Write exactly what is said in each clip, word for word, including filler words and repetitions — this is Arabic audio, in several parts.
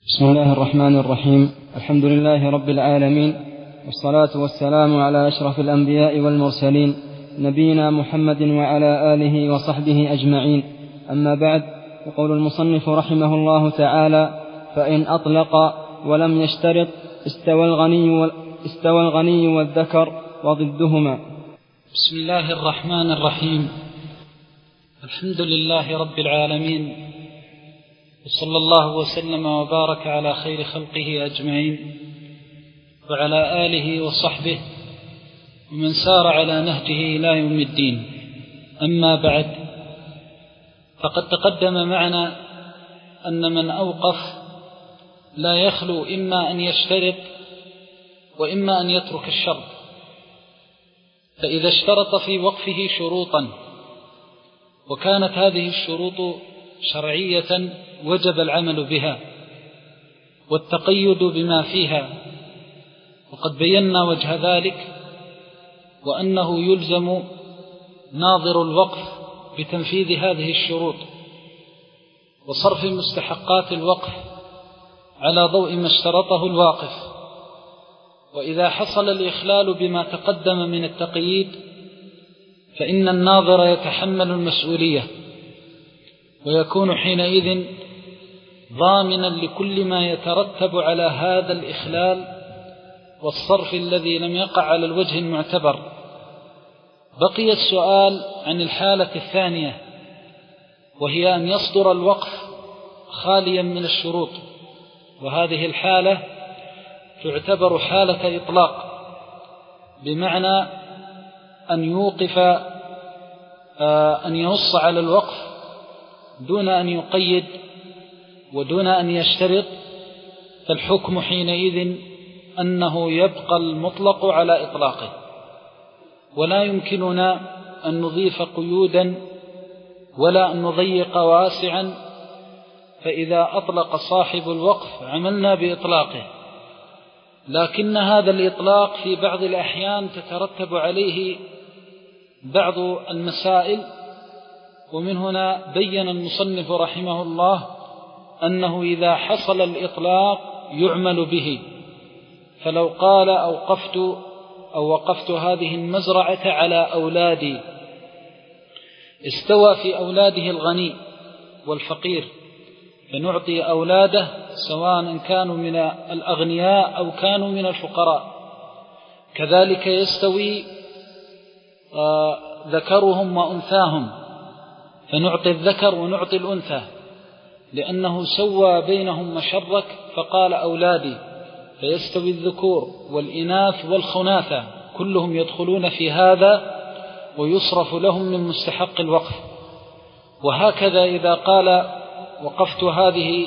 بسم الله الرحمن الرحيم. الحمد لله رب العالمين، والصلاة والسلام على أشرف الأنبياء والمرسلين، نبينا محمد وعلى آله وصحبه أجمعين. أما بعد، يقول المصنف رحمه الله تعالى: فإن أطلق ولم يشترط استوى الغني, استوى الغني والذكر وضدهما. بسم الله الرحمن الرحيم. الحمد لله رب العالمين، وصلى الله وسلم وبارك على خير خلقه أجمعين، وعلى آله وصحبه ومن سار على نهجه إلى يوم الدين. أما بعد، فقد تقدم معنا أن من أوقف لا يخلو إما أن يشترط وإما أن يترك الشرط. فإذا اشترط في وقفه شروطا وكانت هذه الشروط شرعية وجب العمل بها والتقيد بما فيها، وقد بينا وجه ذلك، وأنه يلزم ناظر الوقف بتنفيذ هذه الشروط وصرف مستحقات الوقف على ضوء ما اشترطه الواقف. وإذا حصل الإخلال بما تقدم من التقييد فإن الناظر يتحمل المسؤولية، ويكون حينئذ ضامنا لكل ما يترتب على هذا الإخلال والصرف الذي لم يقع على الوجه المعتبر. بقي السؤال عن الحالة الثانية، وهي أن يصدر الوقف خاليا من الشروط، وهذه الحالة تعتبر حالة إطلاق، بمعنى أن يوقف أن ينص على الوقف دون أن يقيد ودون أن يشترط، فالحكم حينئذ أنه يبقى المطلق على إطلاقه، ولا يمكننا أن نضيف قيودا ولا أن نضيق واسعا. فإذا أطلق صاحب الوقف عملنا بإطلاقه، لكن هذا الإطلاق في بعض الأحيان تترتب عليه بعض المسائل، ومن هنا بين المصنف رحمه الله أنه إذا حصل الإطلاق يعمل به. فلو قال أوقفت أو وقفت هذه المزرعة على أولادي، استوى في أولاده الغني والفقير، فنعطي أولاده سواء كانوا من الأغنياء أو كانوا من الفقراء. كذلك يستوي ذكرهم وأنثاهم، فنعطي الذكر ونعطي الأنثى، لأنه سوى بينهم مشرك فقال أولادي، فيستوي الذكور والإناث والخناثة كلهم يدخلون في هذا ويصرف لهم من مستحق الوقف. وهكذا إذا قال وقفت هذه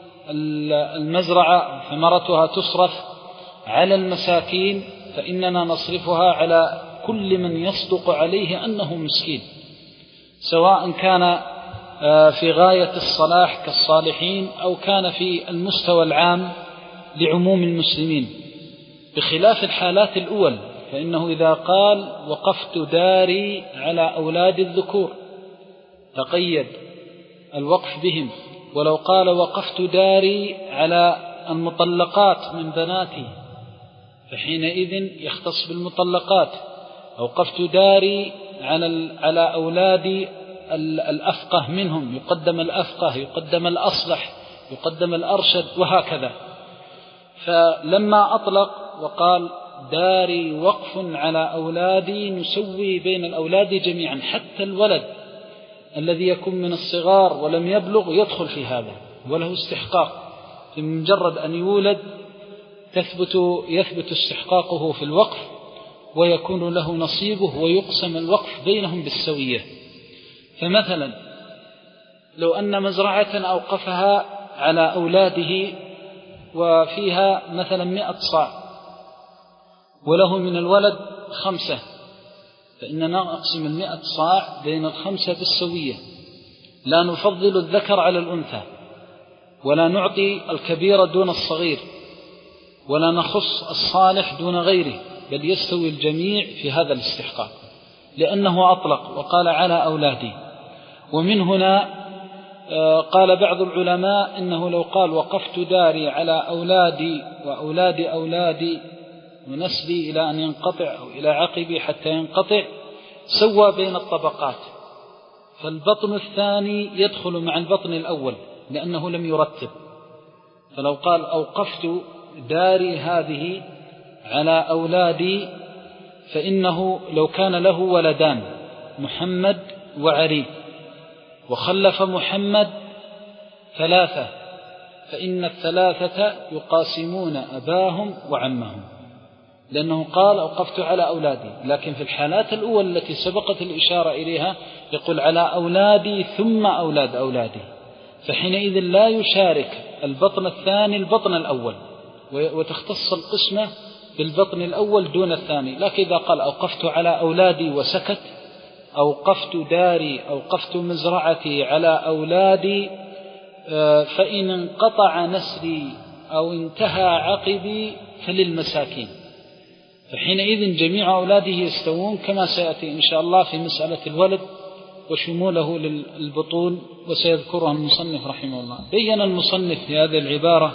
المزرعة ثمرتها تصرف على المساكين، فإننا نصرفها على كل من يصدق عليه أنه مسكين، سواء كان في غاية الصلاح كالصالحين أو كان في المستوى العام لعموم المسلمين، بخلاف الحالات الأول. فإنه إذا قال وقفت داري على أولاد الذكور تقيد الوقف بهم، ولو قال وقفت داري على المطلقات من بناتي فحينئذ يختص بالمطلقات. أوقفت داري على على أولادي الأفقه منهم، يقدم الأفقه، يقدم الأصلح، يقدم الأرشد، وهكذا. فلما أطلق وقال داري وقف على أولادي، نسوي بين الأولاد جميعا، حتى الولد الذي يكون من الصغار ولم يبلغ يدخل في هذا وله استحقاق، بمجرد أن يولد تثبت يثبت استحقاقه في الوقف ويكون له نصيبه، ويقسم الوقف بينهم بالسوية. فمثلا لو أن مزرعة أوقفها على أولاده وفيها مثلا مئة صاع وله من الولد خمسة، فإننا نقسم المئة صاع بين الخمسة بالسوية، لا نفضل الذكر على الأنثى، ولا نعطي الكبير دون الصغير، ولا نخص الصالح دون غيره، بل يستوي الجميع في هذا الاستحقاق، لأنه أطلق وقال على أولادي. ومن هنا قال بعض العلماء إنه لو قال وقفت داري على أولادي وأولاد أولادي ونسلي إلى أن ينقطع أو إلى عقبي حتى ينقطع سوى بين الطبقات، فالبطن الثاني يدخل مع البطن الأول لأنه لم يرتب. فلو قال أوقفت داري هذه على أولادي فإنه لو كان له ولدان محمد وعلي وخلف محمد ثلاثة فإن الثلاثة يقاسمون أباهم وعمهم، لأنه قال أوقفت على أولادي. لكن في الحالات الأولى التي سبقت الإشارة إليها يقول على أولادي ثم أولاد أولادي، فحينئذ لا يشارك البطن الثاني البطن الأول، وتختص القسمة بالبطن الأول دون الثاني. لكن إذا قال أوقفت على أولادي وسكت، أوقفت داري أوقفت مزرعتي على أولادي، فإن انقطع نسلي أو انتهى عقبي فللمساكين، فحينئذ جميع أولاده يستوون كما سيأتي إن شاء الله في مسألة الولد وشموله للبطون وسيذكرها المصنف رحمه الله. بين المصنف في هذه العبارة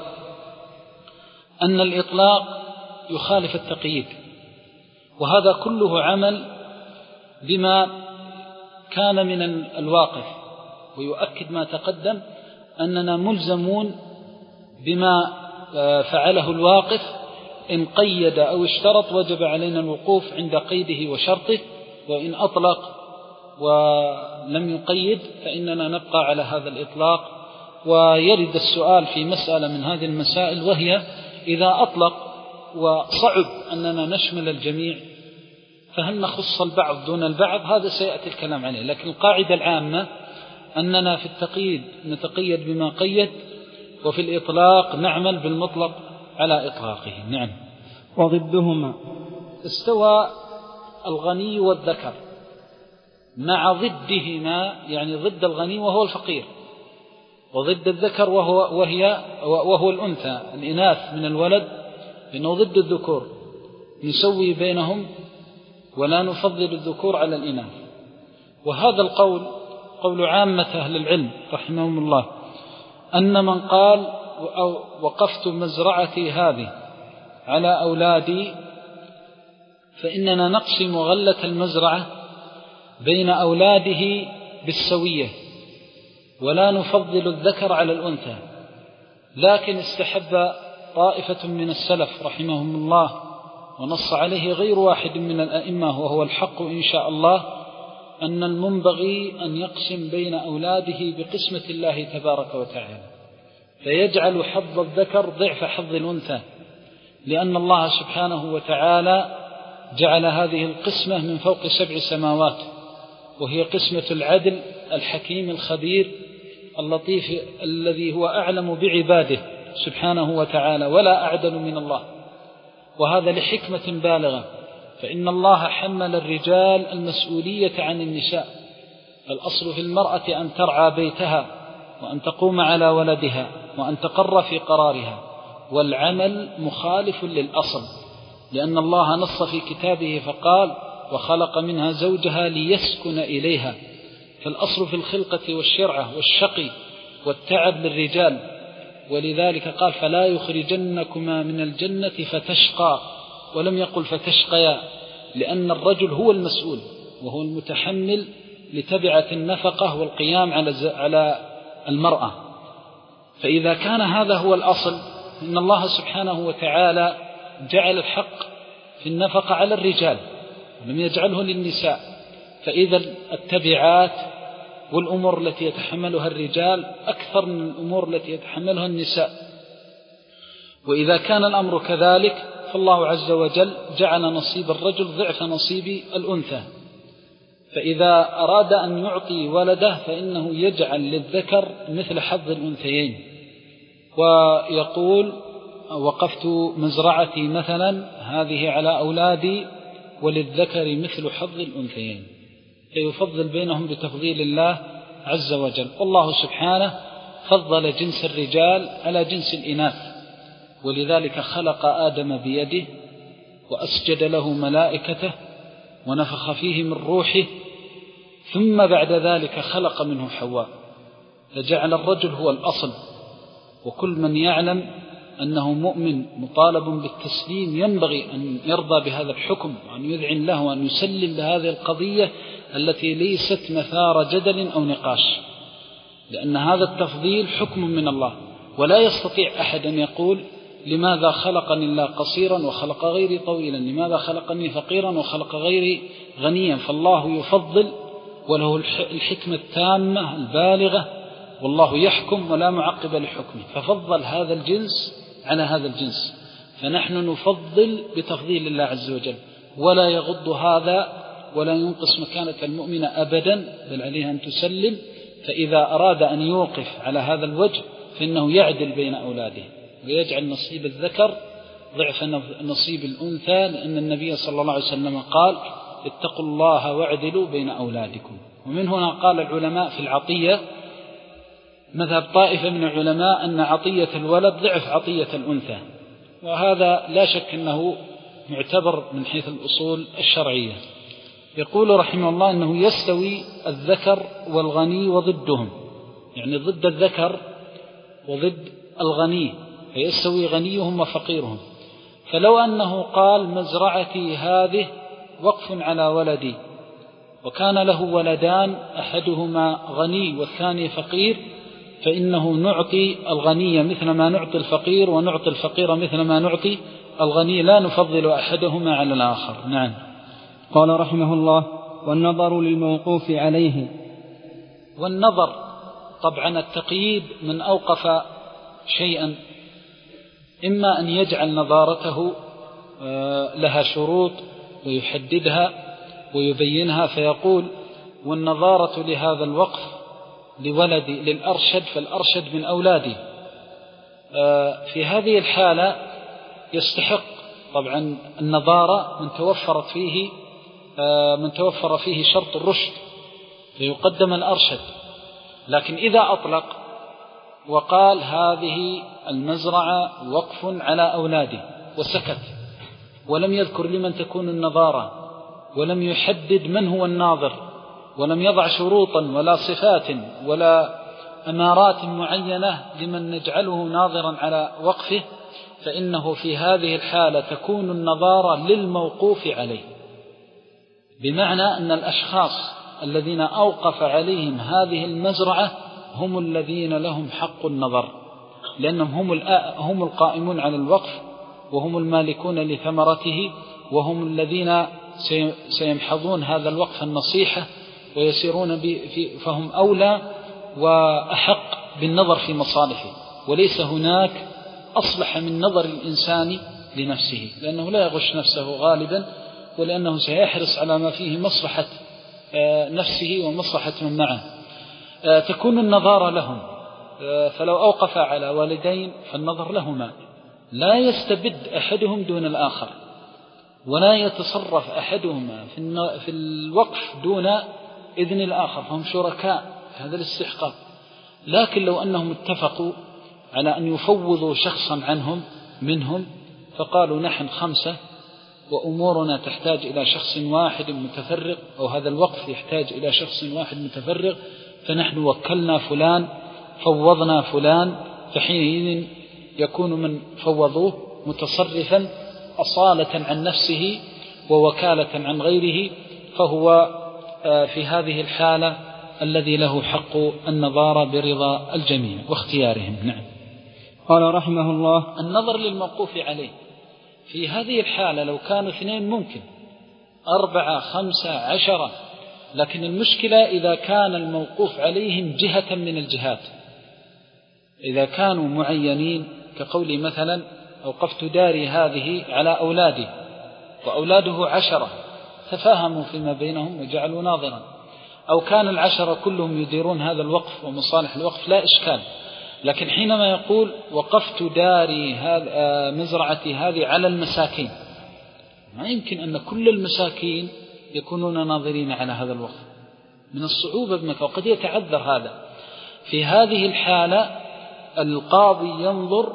أن الإطلاق يخالف التقييد، وهذا كله عمل بما كان من الواقف، ويؤكد ما تقدم أننا ملزمون بما فعله الواقف، إن قيد أو اشترط وجب علينا الوقوف عند قيده وشرطه، وإن أطلق ولم يقيد فإننا نبقى على هذا الإطلاق. ويرد السؤال في مسألة من هذه المسائل، وهي إذا أطلق وصعب أننا نشمل الجميع فهل نخص البعض دون البعض؟ هذا سيأتي الكلام عليه، لكن القاعدة العامة أننا في التقييد نتقيد بما قيد، وفي الإطلاق نعمل بالمطلق على إطلاقه. نعم. وضدهما استوى الغني والذكر مع ضدهما، يعني ضد الغني وهو الفقير، وضد الذكر وهو, وهي وهو الأنثى الإناث من الولد، لأنه ضد الذكور، نسوي بينهم ولا نفضل الذكور على الإناث. وهذا القول قول عامة أهل العلم رحمهم الله، أن من قال وقفت مزرعتي هذه على أولادي فإننا نقسم غلة المزرعة بين أولاده بالسوية ولا نفضل الذكر على الأنثى. لكن استحب طائفة من السلف رحمهم الله، ونص عليه غير واحد من الأئمة وهو الحق إن شاء الله، أن المنبغي أن يقسم بين أولاده بقسمة الله تبارك وتعالى، فيجعل حظ الذكر ضعف حظ الأنثى، لأن الله سبحانه وتعالى جعل هذه القسمة من فوق سبع سماوات، وهي قسمة العدل الحكيم الخبير اللطيف الذي هو أعلم بعباده سبحانه وتعالى، ولا أعدل من الله. وهذا لحكمة بالغة، فإن الله حمل الرجال المسؤولية عن النساء، فالأصل في المرأة أن ترعى بيتها وأن تقوم على ولدها وأن تقر في قرارها، والعمل مخالف للأصل، لأن الله نص في كتابه فقال وخلق منها زوجها ليسكن إليها، فالأصل في الخلقة والشرعة والشقي والتعب للرجال، ولذلك قال فلا يخرجنكما من الجنة فتشقى، ولم يقل فتشقيا، لأن الرجل هو المسؤول وهو المتحمل لتبعة النفقة والقيام على المرأة. فإذا كان هذا هو الأصل، إن الله سبحانه وتعالى جعل الحق في النفقة على الرجال ولم يجعله للنساء، فإذا التبعات والأمور التي يتحملها الرجال أكثر من الأمور التي يتحملها النساء. وإذا كان الأمر كذلك فالله عز وجل جعل نصيب الرجل ضعف نصيب الأنثى، فإذا أراد أن يعطي ولده فإنه يجعل للذكر مثل حظ الأنثيين، ويقول وقفت مزرعتي مثلا هذه على أولادي وللذكر مثل حظ الأنثيين، فيفضل بينهم بتفضيل الله عز وجل. والله سبحانه فضل جنس الرجال على جنس الإناث، ولذلك خلق آدم بيده وأسجد له ملائكته ونفخ فيه من روحه، ثم بعد ذلك خلق منه حواء، فجعل الرجل هو الأصل، وكل من يعلم أنه مؤمن مطالب بالتسليم ينبغي أن يرضى بهذا الحكم وأن يذعن له وأن يسلم بهذه القضية التي ليست مثار جدل أو نقاش، لأن هذا التفضيل حكم من الله، ولا يستطيع أحد أن يقول لماذا خلقني الله قصيرا وخلق غيري طويلا، لماذا خلقني فقيرا وخلق غيري غنيا، فالله يفضل وله الحكمة التامة البالغة، والله يحكم ولا معقب لحكمه، ففضل هذا الجنس على هذا الجنس، فنحن نفضل بتفضيل الله عز وجل، ولا يغض هذا ولا ينقص مكانة المؤمن أبدا، بل عليه أن تسلم. فإذا أراد أن يوقف على هذا الوجه فإنه يعدل بين أولاده ويجعل نصيب الذكر ضعف نصيب الأنثى، لأن النبي صلى الله عليه وسلم قال اتقوا الله واعدلوا بين أولادكم. ومن هنا قال العلماء في العطية مذهب طائفة من العلماء أن عطية الولد ضعف عطية الأنثى، وهذا لا شك أنه معتبر من حيث الأصول الشرعية. يقول رحمه الله أنه يستوي الذكر والغني وضدهم، يعني ضد الذكر وضد الغني، فيستوي غنيهم وفقيرهم. فلو أنه قال مزرعتي هذه وقف على ولدي، وكان له ولدان أحدهما غني والثاني فقير، فإنه نعطي الغني مثل ما نعطي الفقير، ونعطي الفقير مثل ما نعطي الغني، لا نفضل أحدهما على الآخر. نعم. قال رحمه الله: والنظر للموقوف عليه. والنظر طبعا التقييد من أوقف شيئا، إما أن يجعل نظارته لها شروط ويحددها ويبينها، فيقول والنظارة لهذا الوقف لولدي للأرشد، فالأرشد من أولادي. في هذه الحالة يستحق طبعا النظارة من توفرت فيه من توفر فيه شرط الرشد، فيقدم الأرشد. لكن إذا أطلق وقال هذه المزرعة وقف على أولادي وسكت، ولم يذكر لمن تكون النظارة، ولم يحدد من هو الناظر، ولم يضع شروطا ولا صفات ولا أمارات معينة لمن نجعله ناظرا على وقفه، فإنه في هذه الحالة تكون النظارة للموقوف عليه، بمعنى أن الأشخاص الذين أوقف عليهم هذه المزرعة هم الذين لهم حق النظر، لأنهم هم هم القائمون على الوقف، وهم المالكون لثمرته، وهم الذين سيمحضون هذا الوقف النصيحة ويسيرون به، فهم أولى وأحق بالنظر في مصالحه، وليس هناك أصلح من نظر الإنسان لنفسه، لأنه لا يغش نفسه غالبا، ولأنه سيحرص على ما فيه مصلحة نفسه ومصلحة من معه. تكون النظارة لهم، فلو أوقف على والدين فالنظر لهما، لا يستبد أحدهم دون الآخر، ولا يتصرف أحدهما في الوقف دون إذن الآخر، فهم شركاء في هذا الاستحقاق. لكن لو أنهم اتفقوا على أن يفوضوا شخصا عنهم منهم، فقالوا نحن خمسة وأمورنا تحتاج إلى شخص واحد متفرغ، أو هذا الوقف يحتاج إلى شخص واحد متفرغ، فنحن وكلنا فلان فوضنا فلان، فحينئذ يكون من فوضوه متصرفا أصالة عن نفسه ووكالة عن غيره، فهو في هذه الحالة الذي له حق النظارة برضا الجميع واختيارهم. نعم. قال رحمه الله: النظر للموقوف عليه في هذه الحالة لو كانوا اثنين ممكن، أربعة خمسة عشرة، لكن المشكلة إذا كان الموقوف عليهم جهة من الجهات، إذا كانوا معينين كقولي مثلا أوقفت داري هذه على أولادي وأولاده عشرة، تفاهموا فيما بينهم وجعلوا ناظرا، أو كان العشرة كلهم يديرون هذا الوقف ومصالح الوقف، لا إشكال. لكن حينما يقول وقفت داري هذا مزرعتي هذه على المساكين، ما يمكن أن كل المساكين يكونون ناظرين على هذا الوقف، من الصعوبة بمكة، وقد يتعذر هذا. في هذه الحالة القاضي ينظر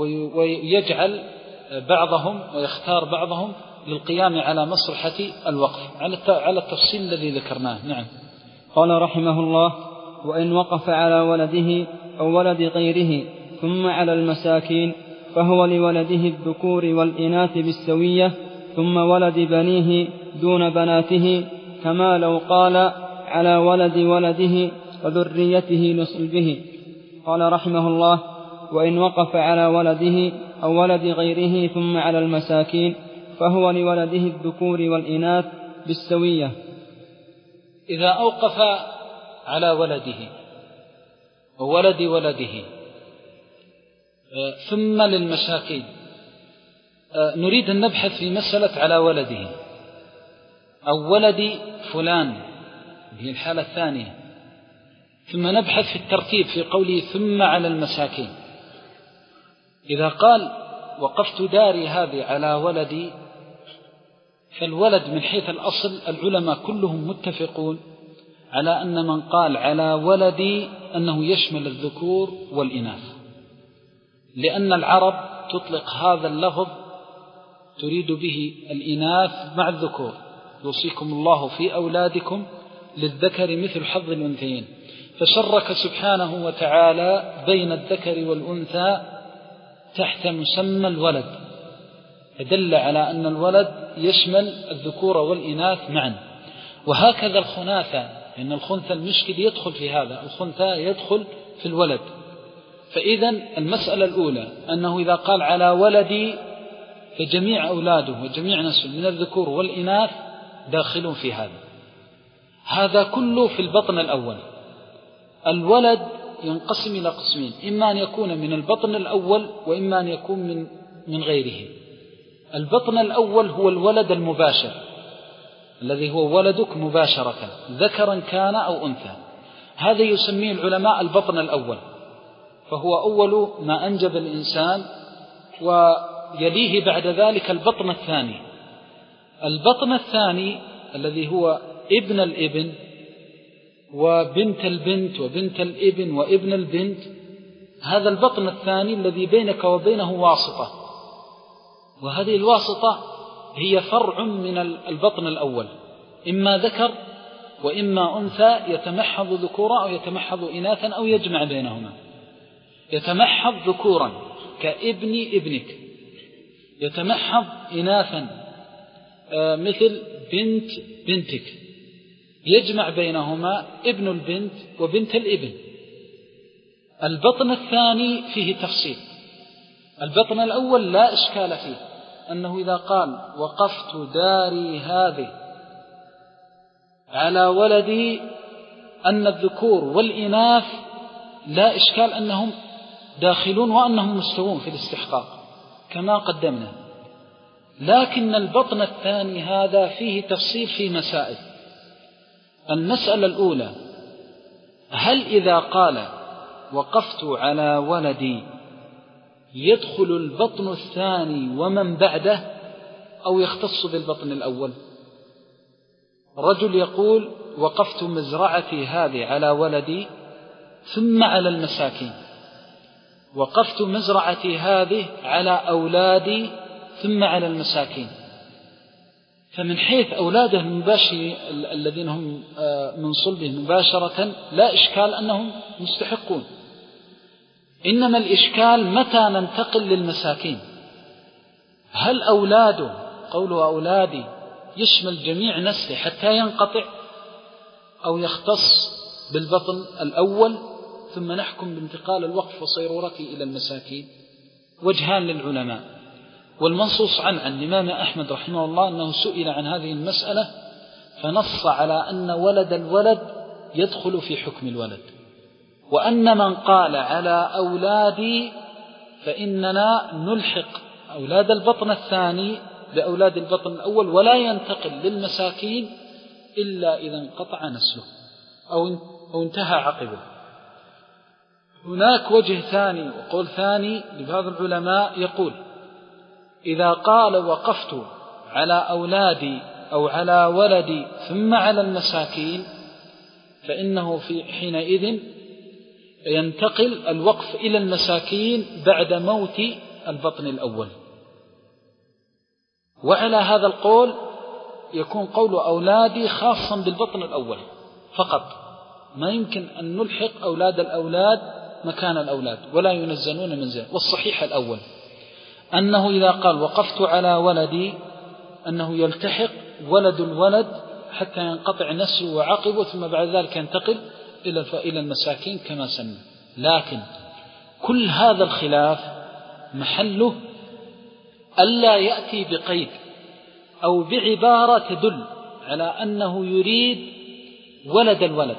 ويجعل بعضهم ويختار بعضهم للقيام على مصلحة الوقف على التفصيل الذي ذكرناه. نعم. قال رحمه الله: وإن وقف على ولده أو ولد غيره ثم على المساكين فهو لولده الذكور والإناث بالسوية ثم ولد بنيه دون بناته، كما لو قال على ولد ولده وذريته لصلبه. قال رحمه الله: وإن وقف على ولده أو ولد غيره ثم على المساكين فهو لولده الذكور والإناث بالسوية. إذا أوقف على ولده وولد ولده ثم للمساكين، نريد أن نبحث في مسألة على ولده أو ولد فلان، هي الحالة الثانية، ثم نبحث في الترتيب في قوله ثم على المساكين. إذا قال وقفت داري هذه على ولدي، فالولد من حيث الأصل العلماء كلهم متفقون على أن من قال على ولدي أنه يشمل الذكور والإناث، لأن العرب تطلق هذا اللفظ تريد به الإناث مع الذكور: يوصيكم الله في أولادكم للذكر مثل حظ الأنثيين، فشرك سبحانه وتعالى بين الذكر والأنثى تحت مسمى الولد، فدل على أن الولد يشمل الذكور والإناث معا. وهكذا الخناثة، لأن الخنثى المشكل يدخل في هذا، الخنثى يدخل في الولد. فإذا المسألة الأولى أنه إذا قال على ولدي فجميع أولاده وجميع نسل من الذكور والإناث داخلون في هذا. هذا كله في البطن الأول. الولد ينقسم إلى قسمين: إما أن يكون من البطن الأول وإما أن يكون من من غيره. البطن الأول هو الولد المباشر الذي هو ولدك مباشرة، ذكرا كان أو أنثى، هذا يسميه العلماء البطن الأول، فهو أول ما أنجب الإنسان، ويليه بعد ذلك البطن الثاني. البطن الثاني الذي هو ابن الابن وبنت البنت وبنت الابن وابن البنت، هذا البطن الثاني الذي بينك وبينه واسطة، وهذه الواسطة هي فرع من البطن الأول، إما ذكر وإما أنثى، يتمحض ذكورا أو يتمحض إناثا أو يجمع بينهما. يتمحض ذكورا كابن ابنك، يتمحض إناثا مثل بنت بنتك، يجمع بينهما ابن البنت وبنت الابن. البطن الثاني فيه تفصيل. البطن الأول لا إشكال فيه، أنه إذا قال وقفت داري هذه على ولدي، أن الذكور والإناث لا إشكال أنهم داخلون وأنهم مستوون في الاستحقاق كما قدمنا. لكن البطن الثاني هذا فيه تفصيل في مسائل. المسألة الأولى: هل إذا قال وقفت على ولدي يدخل البطن الثاني ومن بعده أو يختص بالبطن الأول؟ رجل يقول وقفت مزرعتي هذه على ولدي ثم على المساكين، وقفت مزرعتي هذه على أولادي ثم على المساكين. فمن حيث أولاده المباشر الذين هم من صلبه مباشرة لا إشكال أنهم مستحقون، إنما الإشكال متى ننتقل للمساكين. هل أولاده، قوله أولادي، يشمل جميع نسله حتى ينقطع، أو يختص بالبطن الأول ثم نحكم بانتقال الوقف وصيرورته إلى المساكين؟ وجهان للعلماء. والمنصوص عن عن الإمام أحمد رحمه الله أنه سئل عن هذه المسألة فنص على أن ولد الولد يدخل في حكم الولد، وأن من قال على أولادي فإننا نلحق أولاد البطن الثاني بأولاد البطن الأول، ولا ينتقل للمساكين إلا إذا انقطع نسله أو انتهى عقبه. هناك وجه ثاني وقول ثاني لبعض العلماء يقول: إذا قال وقفت على أولادي أو على ولدي ثم على المساكين، فإنه في حينئذ ينتقل الوقف إلى المساكين بعد موت البطن الأول. وعلى هذا القول يكون قول أولادي خاصا بالبطن الأول فقط، ما يمكن أن نلحق أولاد الأولاد مكان الأولاد ولا ينزلون منزل. والصحيح الأول أنه إذا قال وقفت على ولدي أنه يلتحق ولد الولد حتى ينقطع نسله وعقبه ثم بعد ذلك ينتقل إلى المساكين كما سمى. لكن كل هذا الخلاف محله ألا يأتي بقيد أو بعبارة تدل على أنه يريد ولد الولد.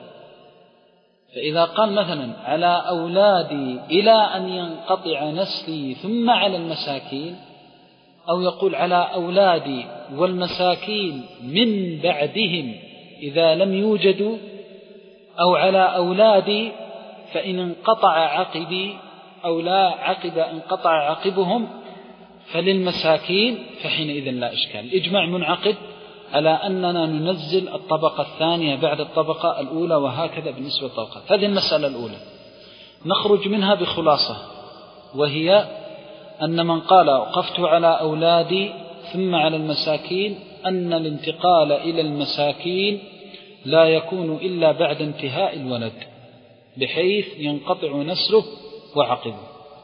فإذا قال مثلا على أولادي إلى أن ينقطع نسلي ثم على المساكين، أو يقول على أولادي والمساكين من بعدهم إذا لم يوجدوا، أو على أولادي فإن انقطع عقبي أو لا عقب انقطع عقبهم فللمساكين، فحينئذ لا إشكال. الإجماع منعقد على أننا ننزل الطبقة الثانية بعد الطبقة الأولى، وهكذا بالنسبة للطبقات. هذه المسألة الأولى. نخرج منها بخلاصة، وهي أن من قال وقفت على أولادي ثم على المساكين أن الانتقال إلى المساكين لا يكون إلا بعد انتهاء الولد بحيث ينقطع نسله وعقبه.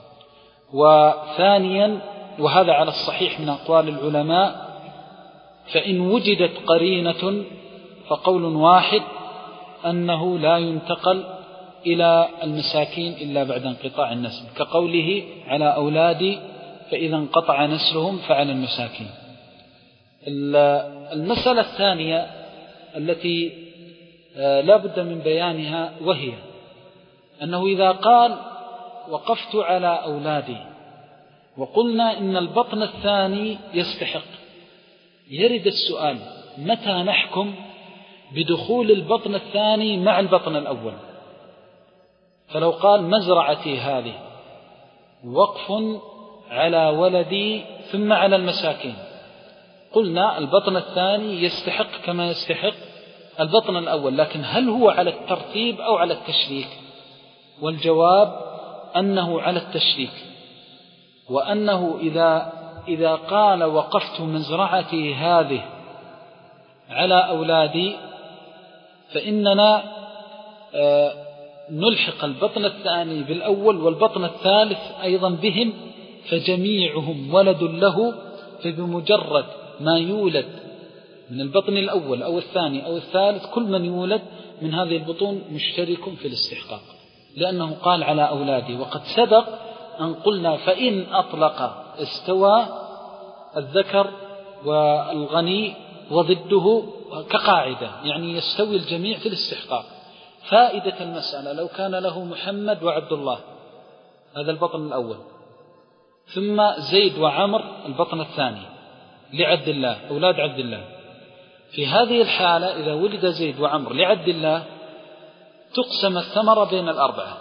وثانيا، وهذا على الصحيح من أقوال العلماء، فإن وجدت قرينة فقول واحد أنه لا ينتقل إلى المساكين إلا بعد انقطاع النسل، كقوله على أولادي فإذا انقطع نسلهم فعلى المساكين. المسألة الثانية التي لا بد من بيانها، وهي أنه إذا قال وقفت على أولادي وقلنا إن البطن الثاني يستحق، يرد السؤال متى نحكم بدخول البطن الثاني مع البطن الأول؟ فلو قال مزرعتي هذه وقف على ولدي ثم على المساكين، قلنا البطن الثاني يستحق كما يستحق البطن الأول، لكن هل هو على الترتيب أو على التشريك؟ والجواب أنه على التشريك، وأنه إذا إذا قال وقفت مزرعتي هذه على أولادي فإننا نلحق البطن الثاني بالأول والبطن الثالث أيضا بهم، فجميعهم ولد له، فبمجرد ما يولد من البطن الأول أو الثاني أو الثالث كل من يولد من هذه البطون مشترك في الاستحقاق، لأنه قال على أولادي. وقد سبق أن قلنا فإن أطلق استوى الذكر والغني وضده كقاعدة، يعني يستوي الجميع في الاستحقاق. فائدة المسألة لو كان له محمد وعبد الله هذا البطن الأول، ثم زيد وعمر البطن الثاني لعبد الله أولاد عبد الله، في هذه الحالة إذا ولد زيد وعمر لعبد الله تقسم الثمرة بين الأربعة،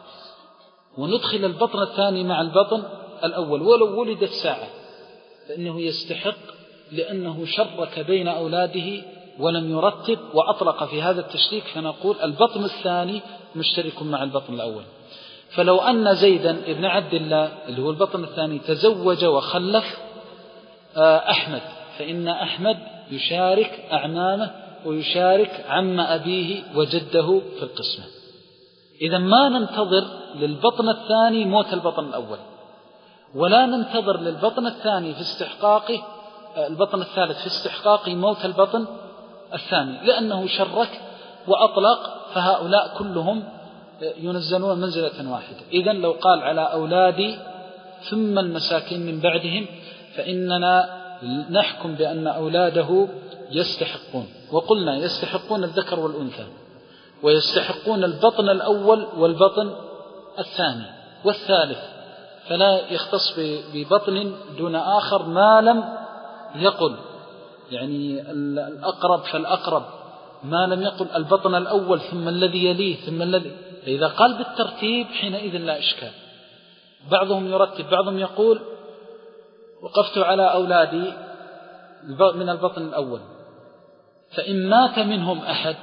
وندخل البطن الثاني مع البطن الأول ولو ولد الساعة، فإنه يستحق لأنه شرك بين أولاده ولم يرتب وأطلق في هذا التشريك، فنقول البطن الثاني مشترك مع البطن الأول. فلو أن زيدا ابن عبد الله اللي هو البطن الثاني تزوج وخلف أحمد، فإن أحمد يشارك أعمامه ويشارك عم أبيه وجده في القسمة. إذا ما ننتظر للبطن الثاني موت البطن الأول، ولا ننتظر للبطن الثاني في استحقاقه البطن الثالث في استحقاقه موت البطن الثاني، لأنه شرك وأطلق، فهؤلاء كلهم ينزلون منزلة واحدة. إذن لو قال على أولادي ثم المساكين من بعدهم فإننا نحكم بأن أولاده يستحقون، وقلنا يستحقون الذكر والأنثى، ويستحقون البطن الأول والبطن الثاني والثالث، فلا يختص ببطن دون آخر ما لم يقل يعني الأقرب فالأقرب، ما لم يقل البطن الأول ثم الذي يليه ثم الذي، إذا قال بالترتيب حينئذ لا إشكال. بعضهم يرتب، بعضهم يقول وقفت على أولادي من البطن الأول، فإن مات منهم أحد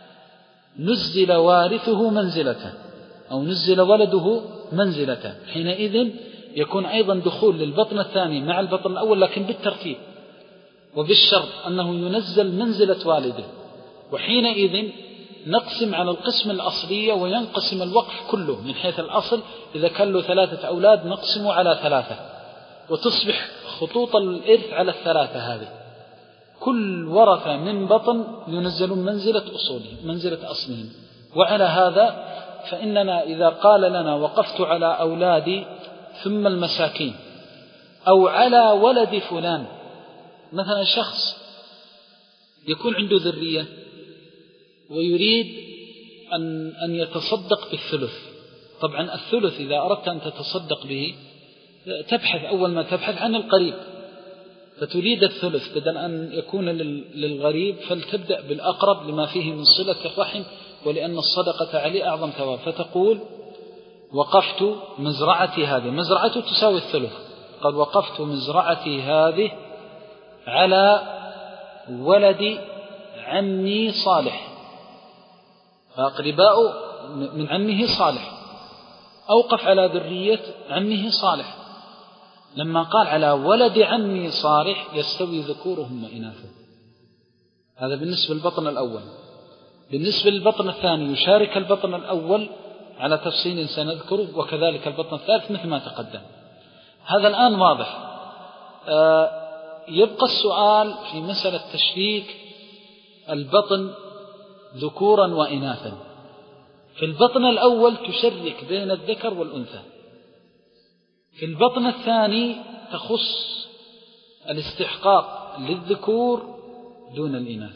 نزل وارثه منزلته أو نزل ولده منزلته، حينئذ يكون أيضا دخول للبطن الثاني مع البطن الأول، لكن بالترتيب وبالشرط أنه ينزل منزلة والده، وحينئذ نقسم على القسم الأصلية وينقسم الوقف كله من حيث الأصل. إذا كان له ثلاثة أولاد نقسم على ثلاثة، وتصبح خطوط الإرث على الثلاثة هذه. كل ورثة من بطن ينزلون منزلة أصولهم، منزلة أصلهم. وعلى هذا فإننا إذا قال لنا وقفت على أولادي ثم المساكين، أو على ولد فلان، مثلا شخص يكون عنده ذرية ويريد أن, أن يتصدق بالثلث. طبعا الثلث إذا أردت أن تتصدق به تبحث أول ما تبحث عن القريب، فتريد الثلث بدل أن يكون للغريب، فلتبدأ بالأقرب لما فيه من صلة الرحم، ولأن الصدقة عليه أعظم ثواب. فتقول وقفت مزرعتي هذه، مزرعته تساوي الثلث، قد وقفت مزرعتي هذه على ولد عمي صالح، فأقرباء من عمه صالح، أوقف على ذرية عمه صالح. لما قال على ولد عمي صالح يستوي ذكورهم وإناثهم. هذا بالنسبة للبطن الأول. بالنسبة للبطن الثاني يشارك البطن الأول على تفصيل سنذكره، وكذلك البطن الثالث مثل ما تقدم. هذا الآن واضح. آه يبقى السؤال في مسألة تشريك البطن ذكورا وإناثا. في البطن الأول تشرك بين الذكر والأنثى، في البطن الثاني تخص الاستحقاق للذكور دون الإناث،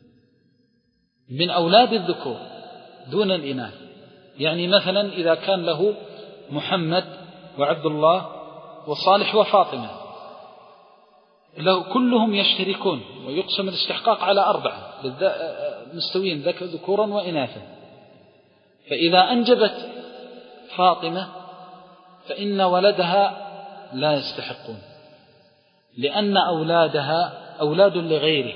من أولاد الذكور دون الإناث. يعني مثلا إذا كان له محمد وعبد الله وصالح وفاطمة، له كلهم يشتركون ويقسم الاستحقاق على أربعة مستويين ذكورا وإناثا. فإذا أنجبت فاطمة فإن ولدها لا يستحقون، لأن أولادها أولاد لغيره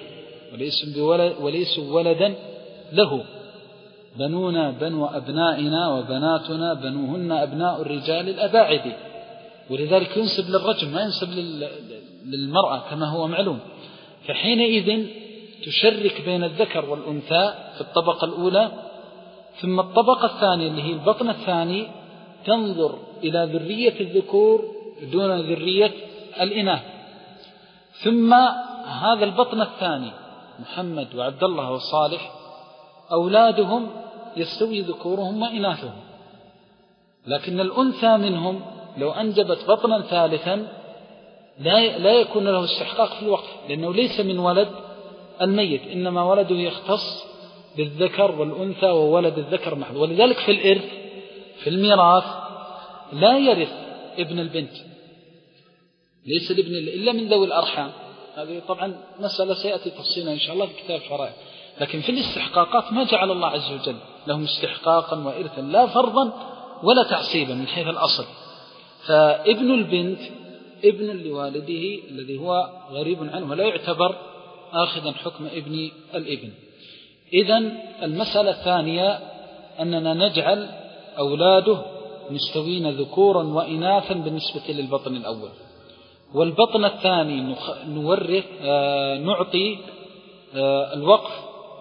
وليسوا ولدا له. بنونا بنو أبنائنا وبناتنا بنوهن أبناء الرجال الأباعد، ولذلك ينسب للرجل ما ينسب للمرأة كما هو معلوم. فحينئذ تشرك بين الذكر والأنثى في الطبقة الأولى، ثم الطبقة الثانية اللي هي البطن الثاني تنظر إلى ذرية الذكور دون ذرية الإناث. ثم هذا البطن الثاني محمد وعبد الله وصالح أولادهم يستوي ذكورهم وإناثهم، لكن الأنثى منهم لو أنجبت بطنا ثالثا لا لا يكون له استحقاق في الوقف، لأنه ليس من ولد الميت، إنما ولده يختص بالذكر والأنثى وولد الذكر محض. ولذلك في الإرث في الميراث لا يرث ابن البنت، ليس الابن إلا من ذوي الأرحام. هذه طبعا مسألة سيأتي تفصيلها إن شاء الله في كتاب الفرائض. لكن في الاستحقاقات ما جعل الله عز وجل لهم استحقاقا وإرثا، لا فرضا ولا تعصيبا من حيث الأصل. فابن البنت ابن لوالده الذي هو غريب عنه ولا يعتبر آخذا حكم ابن الابن. إذن المسألة الثانية أننا نجعل أولاده مستوين ذكورا وإناثا بالنسبة للبطن الأول. والبطن الثاني نورث نعطي الوقف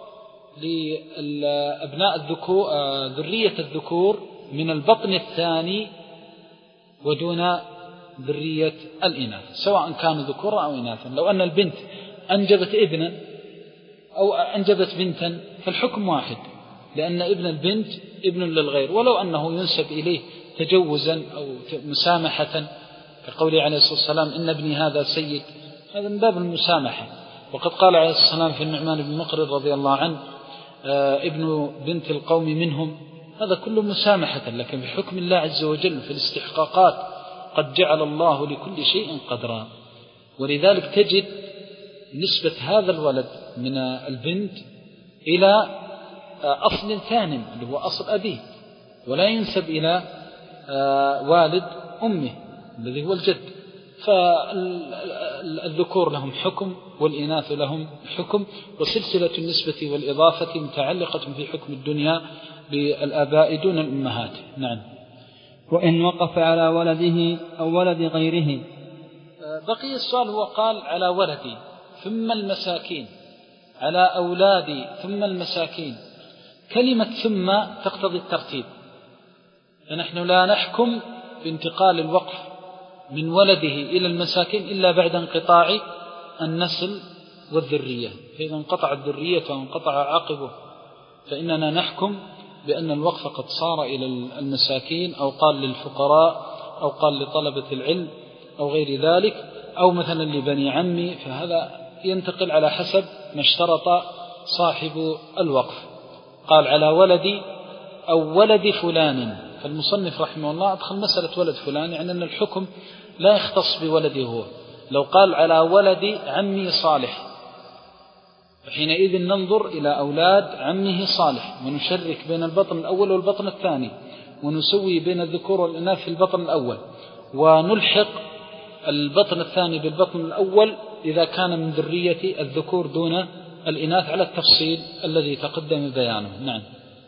لأبناء الذكور ذرية الذكور من البطن الثاني ودون ذرية الإناث، سواء كانوا ذكورا أو إناثا. لو أن البنت أنجبت ابنا أو أنجبت بنتا فالحكم واحد، لأن ابن البنت ابن للغير، ولو أنه ينسب إليه تجوزا أو مسامحة كقوله عليه الصلاة والسلام إن ابني هذا سيد، هذا من باب المسامحة. وقد قال عليه الصلاة والسلام في النعمان بن مقرن رضي الله عنه آه ابن بنت القوم منهم، هذا كله مسامحة. لكن في حكم الله عز وجل في الاستحقاقات قد جعل الله لكل شيء قدرا. ولذلك تجد نسبة هذا الولد من البنت إلى أصل ثانٍ اللي هو أصل أبيه، ولا ينسب إلى والد أمه الذي هو الجد. فالذكور لهم حكم والإناث لهم حكم، وسلسلة النسبة والإضافة متعلقة في حكم الدنيا بالآباء دون الأمهات. نعم. وإن وقف على ولده أو ولد غيره. بقي السؤال هو قال على ولدي ثم المساكين، على أولادي ثم المساكين. كلمة ثم تقتضي الترتيب، فنحن لا نحكم بانتقال الوقف من ولده إلى المساكين إلا بعد انقطاع النسل والذرية، فإذا انقطع الذرية وانقطع عاقبه فإننا نحكم بأن الوقف قد صار إلى المساكين، أو قال للفقراء، أو قال لطلبة العلم، أو غير ذلك، أو مثلا لبني عمي، فهذا ينتقل على حسب ما اشترط صاحب الوقف. قال على ولدي أو ولد فلان، فالمصنف رحمه الله أدخل مسألة ولد فلان، يعني أن الحكم لا يختص بولده هو. لو قال على ولد عمي صالح فحينئذ ننظر إلى أولاد عمه صالح ونشرك بين البطن الأول والبطن الثاني، ونسوي بين الذكور والإناث في البطن الأول، ونلحق البطن الثاني بالبطن الأول إذا كان من ذرية الذكور دون الإناث على التفصيل الذي تقدم بيانه. نعم.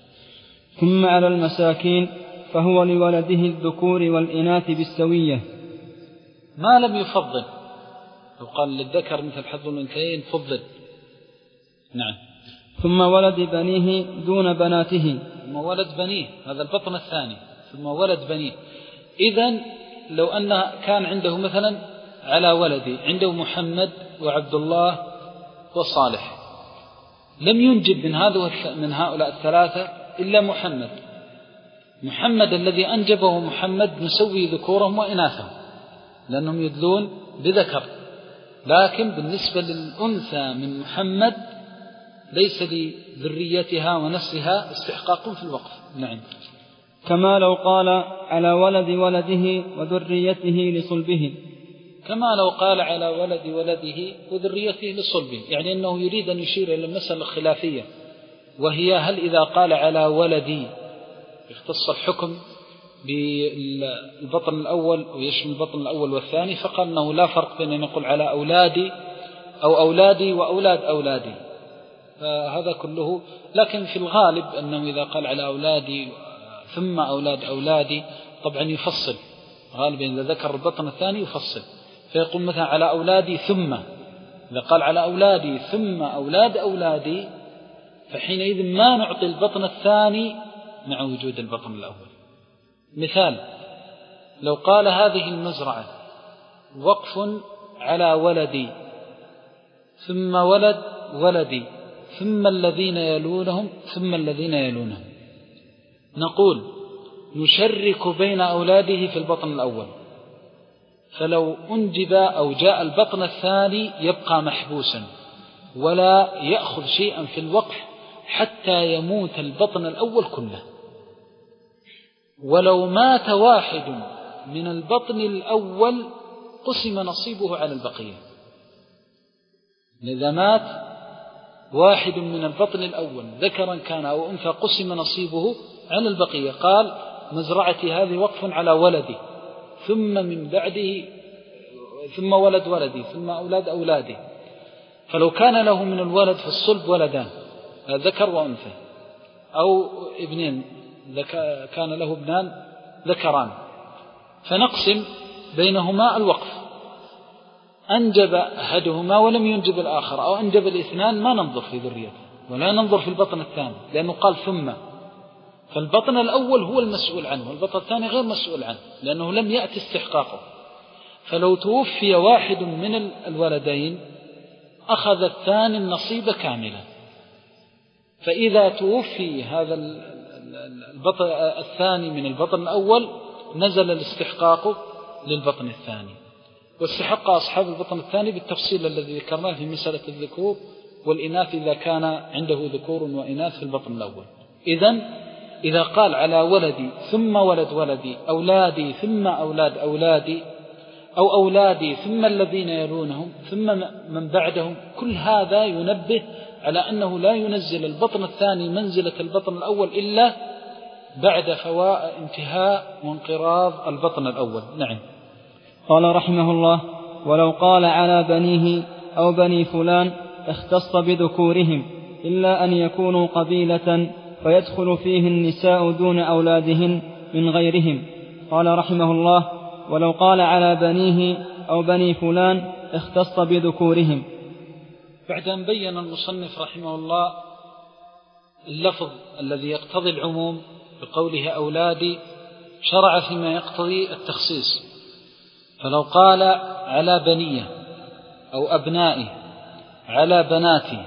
ثم على المساكين فهو لولده الذكور والإناث بالسوية ما لم يفضل، لو قال للذكر مثل حظ الأنثيين فضل. نعم. ثم ولد بنيه دون بناته، ثم ولد بنيه، هذا البطن الثاني، ثم ولد بنيه. إذن لو أن كان عنده مثلا على ولدي عنده محمد وعبد الله وصالح، لم ينجب من هذا من هؤلاء الثلاثة إلا محمد. محمد الذي أنجبه محمد نسوي ذكورهم وإناثهم لأنهم يدلون بذكر، لكن بالنسبة للأنثى من محمد ليس لذريتها ونسلها استحقاق في الوقف. نعم. كما لو قال على ولد ولده وذريته لصلبه، كما لو قال على ولد ولده وذريته لصلبه، يعني أنه يريد أن يشير إلى المسألة الخلافية، وهي هل إذا قال على ولدي اختص الحكم بالبطن الأول ويشمل البطن الأول والثاني، فقال أنه لا فرق بين أن يقول على أولادي أو أولادي وأولاد أولادي، فهذا كله. لكن في الغالب أنه إذا قال على أولادي ثم أولاد أولادي طبعا يفصل، غالبا إذا ذكر البطن الثاني يفصل، فيقول مثلا على أولادي ثم، إذا قال على أولادي ثم أولاد أولادي فحينئذ ما نعطي البطن الثاني مع وجود البطن الأول. مثال، لو قال هذه المزرعة وقف على ولدي ثم ولد ولدي ثم الذين يلونهم ثم الذين يلونهم، نقول نشرك بين أولاده في البطن الأول، فلو أنجب أو جاء البطن الثاني يبقى محبوسا ولا يأخذ شيئا في الوقف حتى يموت البطن الأول كله. ولو مات واحد من البطن الأول قسم نصيبه على البقية. إذا مات واحد من البطن الأول ذكرا كان أو أنثى قسم نصيبه على البقية. قال مزرعتي هذه وقف على ولدي ثم من بعده ثم ولد ولدي ثم أولاد أولادي، فلو كان له من الولد في الصلب ولدان ذكر وأنثى أو ابنين كان له ابنان ذكران، فنقسم بينهما الوقف، أنجب أحدهما ولم ينجب الآخر أو أنجب الاثنان ما ننظر في ذريته ولا ننظر في البطن الثاني، لأنه قال ثم، فالبطن الأول هو المسؤول عنه والبطن الثاني غير مسؤول عنه لأنه لم يأتي استحقاقه. فلو توفي واحد من الولدين أخذ الثاني النصيب كاملا، فإذا توفي هذا البطن الثاني من البطن الأول نزل الاستحقاق للبطن الثاني، واستحق أصحاب البطن الثاني بالتفصيل الذي ذكرناه في مسألة الذكور والإناث إذا كان عنده ذكور وإناث في البطن الأول. إذن إذا قال على ولدي ثم ولد ولدي أولادي ثم أولاد أولادي أو أولادي ثم الذين يلونهم ثم من بعدهم، كل هذا ينبه على أنه لا ينزل البطن الثاني منزلة البطن الأول إلا بعد فواء انتهاء وانقراض البطن الأول. نعم. قال رحمه الله: ولو قال على بنيه أو بني فلان اختص بذكورهم إلا أن يكونوا قبيلة فيدخل فيه النساء دون أولادهن من غيرهم. قال رحمه الله: ولو قال على بنيه أو بني فلان اختص بذكورهم. بعد أن بين المصنف رحمه الله اللفظ الذي يقتضي العموم بقوله أولادي شرع فيما يقتضي التخصيص، فلو قال على بنية أو أبنائي على بناتي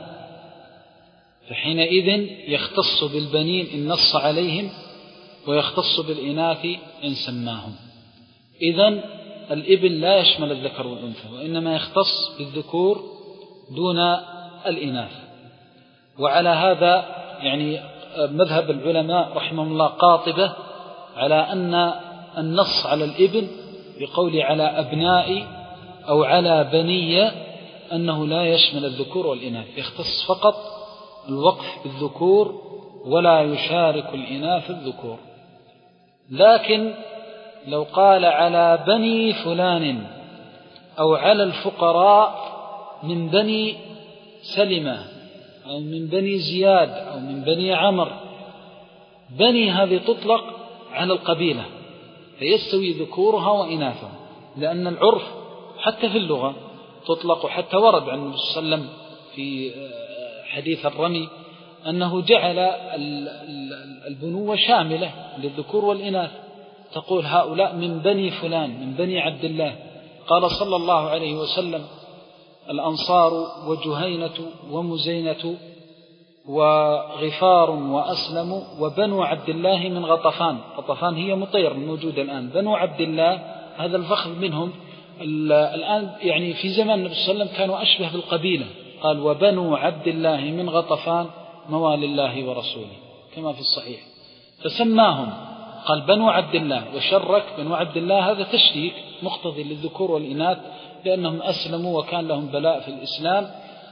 فحينئذ يختص بالبنين إن نص عليهم ويختص بالإناث إن سماهم. إذن الابن لا يشمل الذكر والأنثى، وإنما يختص بالذكور دون الإناث. وعلى هذا يعني مذهب العلماء رحمهم الله قاطبة على أن النص على الابن بقول على أبنائي أو على بنية أنه لا يشمل الذكور والإناث، يختص فقط الوقف بالذكور ولا يشارك الإناث الذكور. لكن لو قال على بني فلان أو على الفقراء من بني سلمة أو من بني زياد أو من بني عمر، بني هذه تطلق على القبيلة فيستوي ذكورها وإناثها، لأن العرف حتى في اللغة تطلق، حتى ورد عن النبي صلى الله عليه وسلم في حديث الرمي أنه جعل البنوة شاملة للذكور والإناث، تقول هؤلاء من بني فلان من بني عبد الله. قال صلى الله عليه وسلم الأنصار وجهينة ومزينة وغفار وأسلم وبنو عبد الله من غطفان. غطفان هي مطير الموجودة الآن، بنو عبد الله هذا الفخذ منهم. الآن يعني في زمان النبي صلى الله عليه وسلم كانوا أشبه بالقبيلة، قال وبنو عبد الله من غطفان موالي الله ورسوله كما في الصحيح، فسماهم قال بنو عبد الله وشرك بنو عبد الله، هذا تشريك مقتضي للذكور والإناث لأنهم أسلموا وكان لهم بلاء في الإسلام.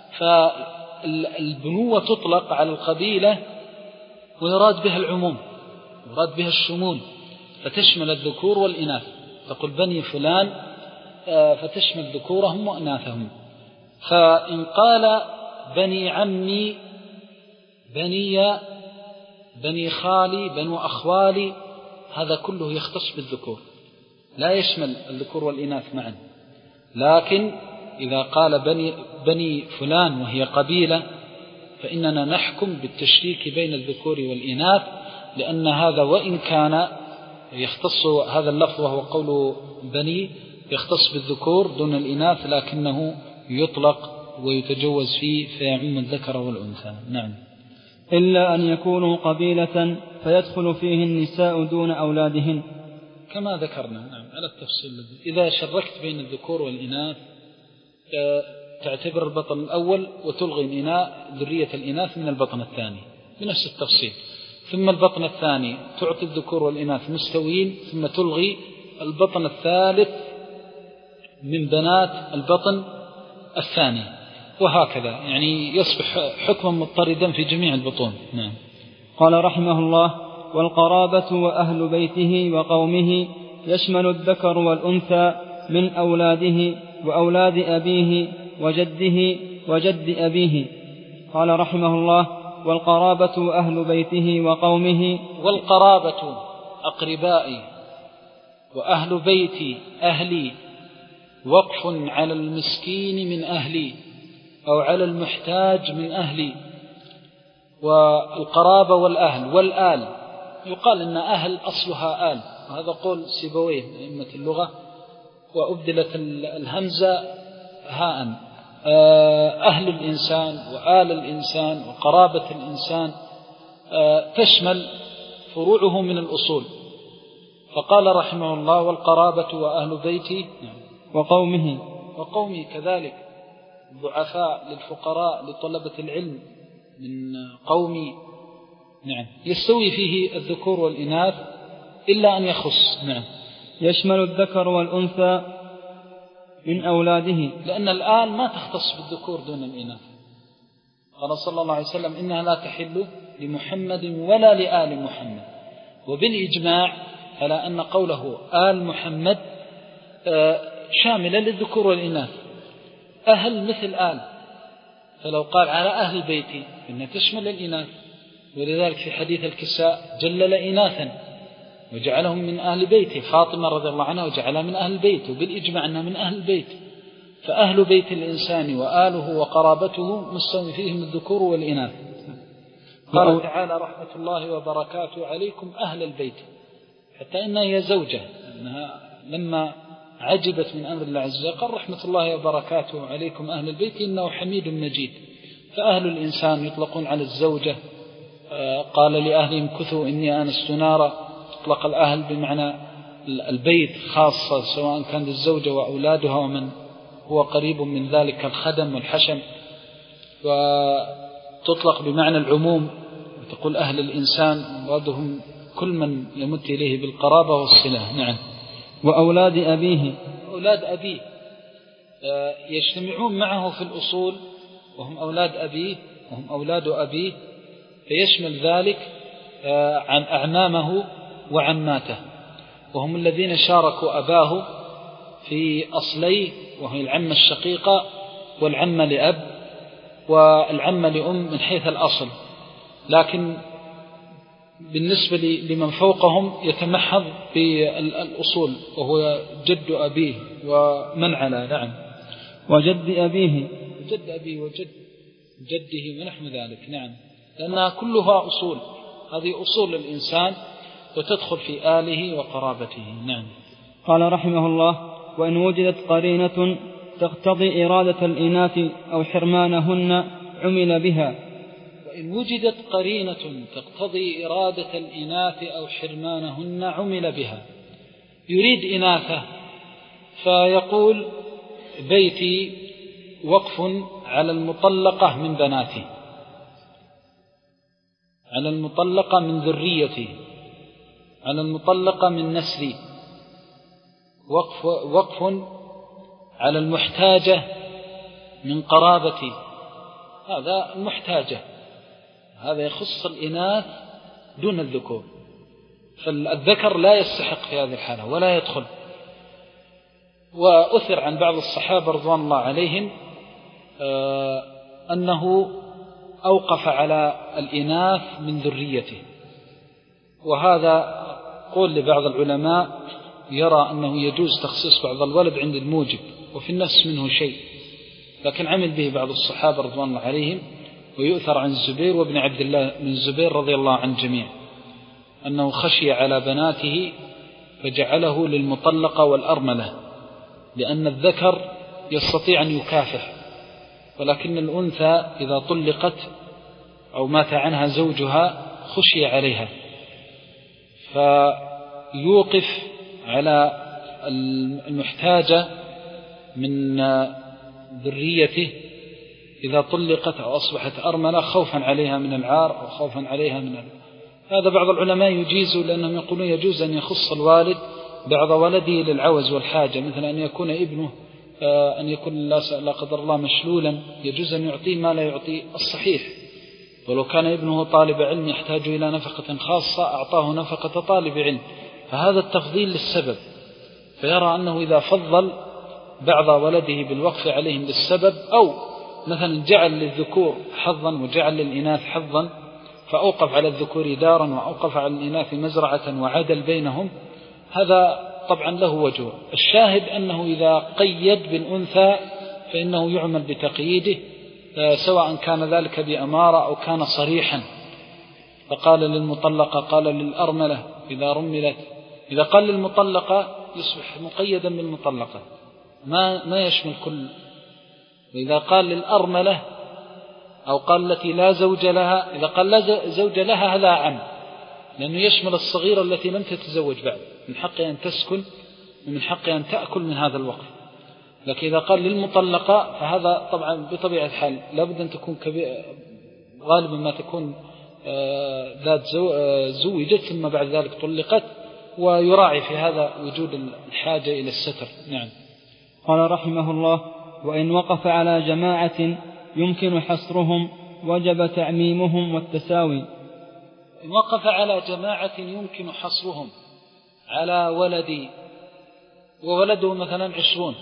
فالبنوة تطلق على القبيلة ويراد بها العموم، يراد بها الشمول، فتشمل الذكور والإناث، تقول بني فلان فتشمل ذكورهم وإناثهم. فإن قال بني عمي بني بني خالي بنو أخوالي هذا كله يختص بالذكور لا يشمل الذكور والإناث معا. لكن إذا قال بني, بني فلان وهي قبيلة فإننا نحكم بالتشريك بين الذكور والإناث، لأن هذا وإن كان يختص هذا اللفظ وهو قول بني يختص بالذكور دون الإناث، لكنه يطلق ويتجوز فيه فيعم الذكر والأنثى. نعم. إلا أن يكونوا قبيلة فيدخل فيه النساء دون أولادهن كما ذكرنا. نعم على التفصيل. إذا شركت بين الذكور والإناث تعتبر البطن الأول وتلغي الإناء ذرية الإناث من البطن الثاني بنفس التفصيل، ثم البطن الثاني تعطي الذكور والإناث مستويين، ثم تلغي البطن الثالث من بنات البطن الثاني، وهكذا يعني يصبح حكما مضطردا في جميع البطون. نعم. قال رحمه الله: والقرابة وأهل بيته وقومه يشمل الذكر والأنثى من أولاده وأولاد أبيه وجده وجد أبيه. قال رحمه الله: والقرابة وأهل بيته وقومه. والقرابة أقربائي وأهل بيتي أهلي، وقف على المسكين من أهلي أو على المحتاج من أهلي. والقرابة والأهل والآل، يقال إن أهل أصلها آل، وهذا قول سيبويه أئمة اللغة، وأبدلت الهمزة هاء. أهل الإنسان وآل الإنسان وقرابة الإنسان تشمل فروعه من الأصول. فقال رحمه الله: والقرابة وأهل بيتي وقومه. وقومه كذلك، الضعفاء للفقراء لطلبة العلم من قومي. نعم. يستوي فيه الذكور والإناث إلا أن يخص. نعم. يشمل الذكر والأنثى من أولاده، لأن الآل ما تختص بالذكور دون الإناث. قال صلى الله عليه وسلم: إنها لا تحل لمحمد ولا لآل محمد. وبالإجماع على أن قوله آل محمد شاملة للذكور والإناث، أهل مثل آل، فلو قال على أهل بيتي إنها تشمل الإناث. ولذلك في حديث الكساء جلل إناثا وجعلهم من أهل بيته، فاطمة رضي الله عنها وجعلها من أهل بيته، وبالإجماع أنها من أهل بيت. فأهل بيت الإنسان وآله وقرابته مستوي فيهم الذكور والإناث. قال تعالى رحمة الله وبركاته عليكم أهل البيت، حتى إنها هي زوجة، أنها لما عجبت من أمر الله عز وجل قال رحمة الله وبركاته عليكم أهل البيت إنه حميد مجيد. فأهل الإنسان يطلقون على الزوجة، قال لأهلهم كثوا إني آنست نارا، تطلق الأهل بمعنى البيت خاصة سواء كان للزوجة وأولادها ومن هو قريب من ذلك الخدم والحشم، وتطلق بمعنى العموم وتقول أهل الإنسان مرادهم كل من يمت إليه بالقرابة والصلة. نعم. وأولاد أبيه، أولاد أبيه يجتمعون معه في الأصول وهم أولاد أبيه وهم أولاد أبيه، فيشمل ذلك عن أعمامه وعماته، وهم الذين شاركوا أباه في أصليه، وهي العمة الشقيقة والعمة لأب والعمة لأم من حيث الأصل، لكن بالنسبة لمن فوقهم يتمحض بالأصول وهو جد أبيه ومن على. نعم. وجد أبيه، جد أبيه وجد جده ونحو ذلك. نعم، لأنها كلها أصول، هذه أصول الإنسان وتدخل في آله وقرابته. نعم. قال رحمه الله: وإن وجدت قرينة تقتضي إرادة الإناث أو حرمانهن عمل بها. وإن وجدت قرينة تقتضي إرادة الإناث أو حرمانهن عمل بها، يريد إناثه فيقول بيتي وقف على المطلقة من بناتي، على المطلقة من ذريتي، على المطلقة من نسلي، وقف, وقف على المحتاجة من قرابتي. هذا المحتاجة، هذا يخص الإناث دون الذكور، فالذكر لا يستحق في هذه الحالة ولا يدخل. وأثر عن بعض الصحابة رضوان الله عليهم أنه أوقف على الإناث من ذريته، وهذا قول لبعض العلماء يرى أنه يجوز تخصيص بعض الولد عند الموجب وفي النفس منه شيء، لكن عمل به بعض الصحابة رضوان الله عليهم. ويؤثر عن الزبير وابن عبد الله من الزبير رضي الله عن الجميع أنه خشي على بناته فجعله للمطلقة والأرملة، لأن الذكر يستطيع أن يكافح، ولكن الأنثى إذا طلقت أو مات عنها زوجها خشي عليها، فيوقف على المحتاجة من ذريته إذا طلقت أو أصبحت أرملة خوفا عليها من العار أو خوفا عليها من العار. هذا بعض العلماء يجيزوا، لأنهم يقولون يجوز أن يخص الوالد بعض ولده للعوز والحاجة، مثل أن يكون ابنه أن يكون لا قدر الله مشلولا، يجوز أن يعطيه ما لا يعطي الصحيح، ولو كان ابنه طالب علم يحتاج إلى نفقة خاصة أعطاه نفقة طالب علم، فهذا التفضيل للسبب. فيرى أنه إذا فضل بعض ولده بالوقف عليهم للسبب، أو مثلا جعل للذكور حظا وجعل للإناث حظا، فأوقف على الذكور دارا وأوقف على الإناث مزرعة وعدل بينهم، هذا طبعا له وجه. الشاهد أنه إذا قيد بالأنثى فإنه يعمل بتقييده، سواء كان ذلك بأمارة أو كان صريحا، فقال للمطلقة قال للأرملة إذا رملت. إذا قال للمطلقة يصبح مقيدا بالمطلقة، ما ما يشمل كل. وإذا قال للأرملة أو قال التي لا زوج لها، إذا قال لا زوج لها هذا عام، لأنه يشمل الصغيرة التي لم تتزوج بعد، من حقها أن تسكن ومن حقها أن تأكل من هذا الوقف. لكن إذا قال للمطلقة فهذا طبعا بطبيعة الحال لابد أن تكون كبير، غالبا ما تكون ذات زوجت ثم بعد ذلك طلقت، ويراعي في هذا وجود الحاجة إلى الستر. نعم. قال رحمه الله: وإن وقف على جماعة يمكن حصرهم وجب تعميمهم والتساوي. إن وقف على جماعة يمكن حصرهم، على ولدي وولده مثلا عشرون،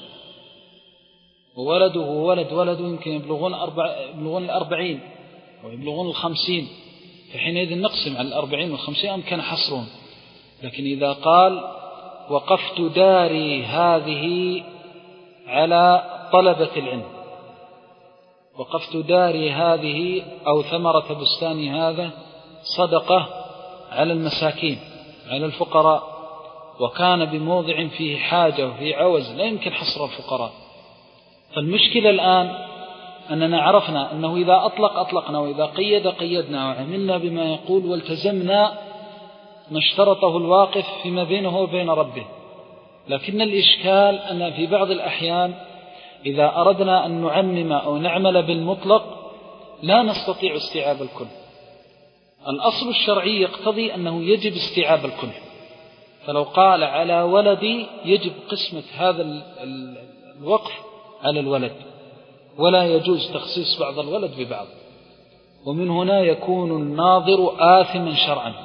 وولده وولد ولده يمكن يبلغون أربع يبلغون الأربعين أو يبلغون الخمسين، فحينئذ نقسم على الأربعين والخمسين أمكن حصرهم. لكن إذا قال وقفت داري هذه على طلبة العلم، وقفت داري هذه أو ثمرة بستاني هذا صدقة على المساكين على الفقراء، وكان بموضع فيه حاجة وفيه عوز لا يمكن حصر الفقراء. فالمشكلة الآن أننا عرفنا أنه إذا أطلق أطلقنا، وإذا قيد قيدنا، وعملنا بما يقول والتزمنا ما اشترطه الواقف فيما بينه وبين ربه. لكن الإشكال أن في بعض الأحيان إذا أردنا أن نعمم أو نعمل بالمطلق لا نستطيع استيعاب الكل. الأصل الشرعي يقتضي أنه يجب استيعاب الكل، فلو قال على ولدي يجب قسمة هذا الوقف على الولد، ولا يجوز تخصيص بعض الولد ببعض. ومن هنا يكون الناظر آثما شرعا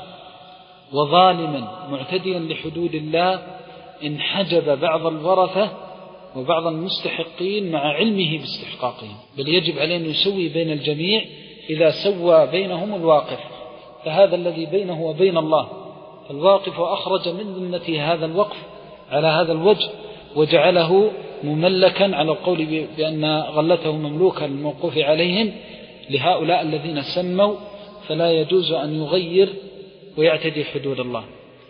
وظالما معتديا لحدود الله إن حجب بعض الورثة وبعض المستحقين مع علمه باستحقاقهم، بل يجب عليه أن يسوي بين الجميع. إذا سوى بينهم الواقف فهذا الذي بينه وبين الله، فالواقف أخرج من ذمته هذا الوقف على هذا الوجه وجعله مملكا على القول بأن غلته مملوكا للموقوف عليهم لهؤلاء الذين سموا، فلا يجوز أن يغير ويعتدي حدود الله.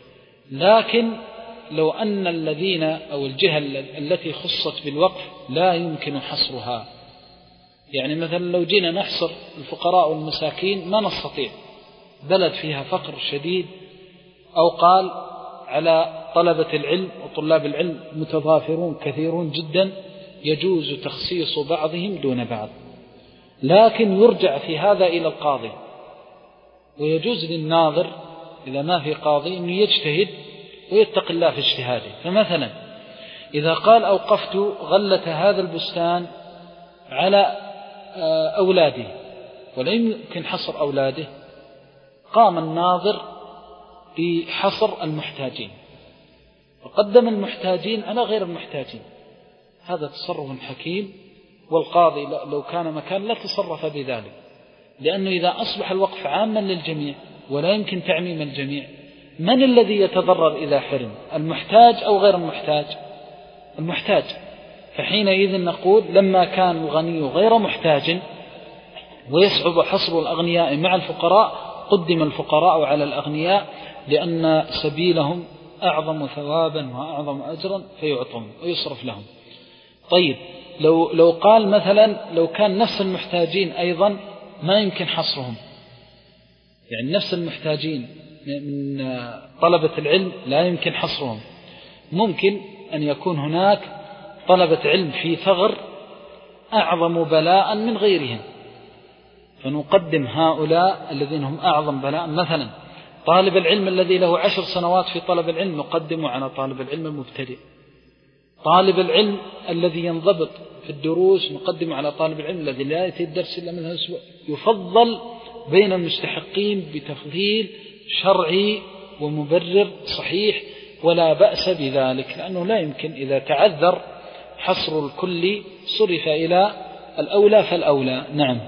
لكن لو أن الذين أو الجهة التي خصت بالوقف لا يمكن حصرها، يعني مثلا لو جينا نحصر الفقراء والمساكين ما نستطيع، بلد فيها فقر شديد، أو قال على طلبة العلم وطلاب العلم متضافرون كثيرون جدا يجوز تخصيص بعضهم دون بعض، لكن يرجع في هذا إلى القاضي، ويجوز للناظر إذا ما في قاضي أن يجتهد ويتق الله في اجتهاده. فمثلا إذا قال أوقفت غلة هذا البستان على أولاده ولا يمكن حصر أولاده، قام الناظر بحصر المحتاجين وقدم المحتاجين على غير المحتاجين، هذا تصرف حكيم، والقاضي لو كان مكان لا تصرف بذلك، لأنه إذا أصبح الوقف عاما للجميع ولا يمكن تعميم الجميع، من الذي يتضرر إذا حرم؟ المحتاج أو غير المحتاج؟ المحتاج. فحينئذ نقول لما كان الغني غير محتاج ويصعب حصر الأغنياء مع الفقراء قدم الفقراء على الأغنياء، لأن سبيلهم أعظم ثوابا وأعظم أجرا فيعطون ويصرف لهم. طيب لو, لو قال مثلا لو كان نفس المحتاجين أيضا ما يمكن حصرهم، يعني نفس المحتاجين من طلبة العلم لا يمكن حصرهم، ممكن أن يكون هناك طلبة علم في ثغر أعظم بلاء من غيرهم، فنقدم هؤلاء الذين هم أعظم بلاء. مثلا طالب العلم الذي له عشر سنوات في طلب العلم نقدمه على طالب العلم المبتدئ، طالب العلم الذي ينضبط في الدروس نقدمه على طالب العلم الذي لا يأتي الدرس إلا منها أسبوع. يفضل بين المستحقين بتفضيل شرعي ومبرر صحيح، ولا بأس بذلك، لأنه لا يمكن إذا تعذر حصر الكل صرف إلى الأولى فالأولى. نعم.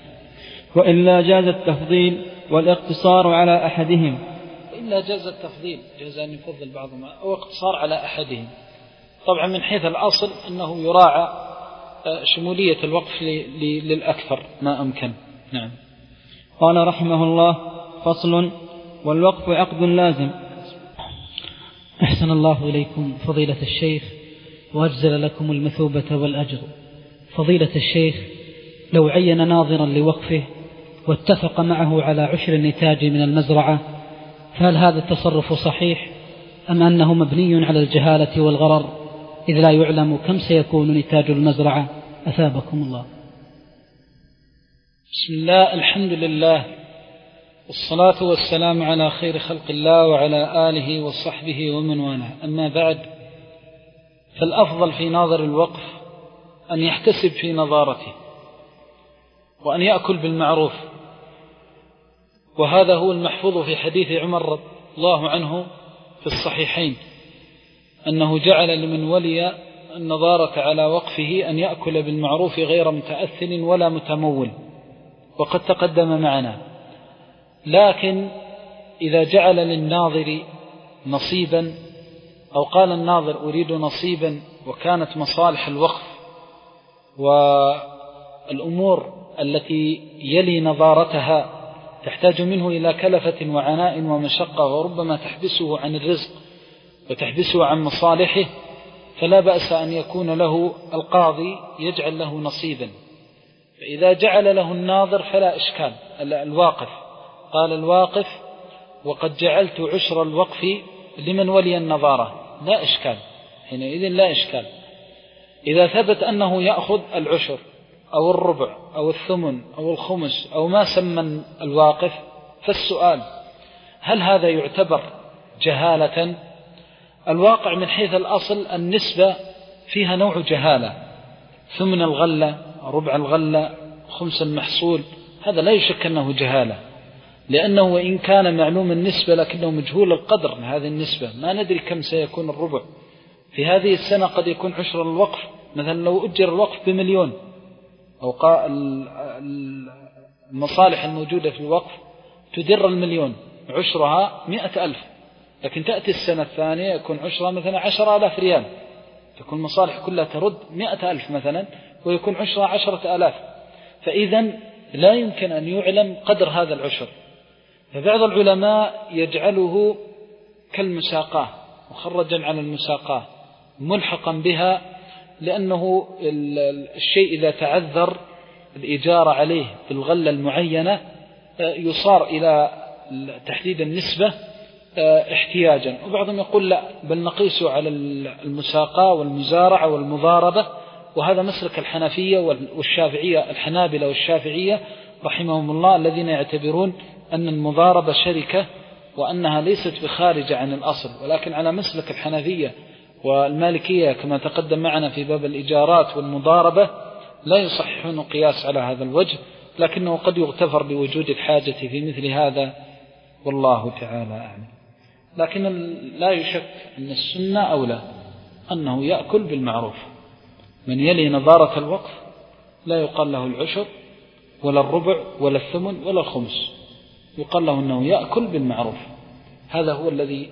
وإلا جاز التفضيل والاقتصار على أحدهم. إلا جاز التفضيل، جاز أن يفضل بعضهم أو اقتصار على أحدهم. طبعا من حيث الأصل أنه يراعى شمولية الوقف للأكثر ما أمكن. نعم. قال رحمه الله: فصل: والوقف عقد لازم. أحسن الله إليكم فضيلة الشيخ وأجزل لكم المثوبة والأجر. فضيلة الشيخ، لو عين ناظرا لوقفه واتفق معه على عشر النتاج من المزرعة، فهل هذا التصرف صحيح أم أنه مبني على الجهالة والغرر، إذ لا يعلم كم سيكون نتاج المزرعة؟ أثابكم الله. بسم الله، الحمد لله، والصلاة والسلام على خير خلق الله وعلى آله وصحبه ومن والاه. أما بعد، فالأفضل في ناظر الوقف أن يحتسب في نظارته وأن يأكل بالمعروف، وهذا هو المحفوظ في حديث عمر رضي الله عنه في الصحيحين، أنه جعل لمن ولي النظارة على وقفه أن يأكل بالمعروف غير متأثل ولا متمول، وقد تقدم معنا. لكن إذا جعل للناظر نصيبا أو قال الناظر أريد نصيبا، وكانت مصالح الوقف والأمور التي يلي نظارتها تحتاج منه إلى كلفة وعناء ومشقة وربما تحبسه عن الرزق وتحبسه عن مصالحه، فلا بأس أن يكون له القاضي يجعل له نصيبا. فإذا جعل له الناظر فلا إشكال. الواقف قال الواقف: وقد جعلت عشر الوقف لمن ولي النظارة، لا إشكال، حينئذ لا إشكال. إذا ثبت أنه يأخذ العشر أو الربع أو الثمن أو الخمس أو ما سمى الواقف، فالسؤال: هل هذا يعتبر جهالة؟ الواقع من حيث الأصل النسبة فيها نوع جهالة، ثمن الغلة، ربع الغلة، خمس المحصول، هذا لا يشك أنه جهالة، لأنه وإن كان معلوم النسبة لكنه مجهول القدر من هذه النسبة، ما ندري كم سيكون الربع. في هذه السنة قد يكون عشر الوقف، مثلا لو أجر الوقف بمليون، أو المصالح الموجودة في الوقف تدر المليون، عشرها مئة ألف، لكن تأتي السنة الثانية يكون عشرها مثلا عشر آلاف ريال، تكون المصالح كلها ترد مئة ألف مثلا، ويكون عشرها عشرة آلاف. فإذا لا يمكن أن يعلم قدر هذا العشر. فبعض العلماء يجعله كالمساقاه، مخرجا على المساقاه، ملحقا بها، لأنه الشيء إذا تعذر الإجارة عليه بالغلة المعينة يصار إلى تحديد النسبة احتياجا. وبعضهم يقول لا، بل نقيسه على المساقاه والمزارعة والمضاربة، وهذا مسلك الحنفية والشافعية، الحنابلة والشافعية رحمهم الله، الذين يعتبرون أن المضاربة شركة وأنها ليست بخارجة عن الأصل، ولكن على مسلك الحنفية والمالكية كما تقدم معنا في باب الإجارات والمضاربة لا يصححون قياس على هذا الوجه، لكنه قد يغتفر بوجود الحاجة في مثل هذا، والله تعالى أعلم. لكن لا يشك أن السنة أولى أنه يأكل بالمعروف. من يلي نظارة الوقف لا يقال له العشر ولا الربع ولا الثمن ولا الخمس، يقال له أنه يأكل بالمعروف. هذا هو الذي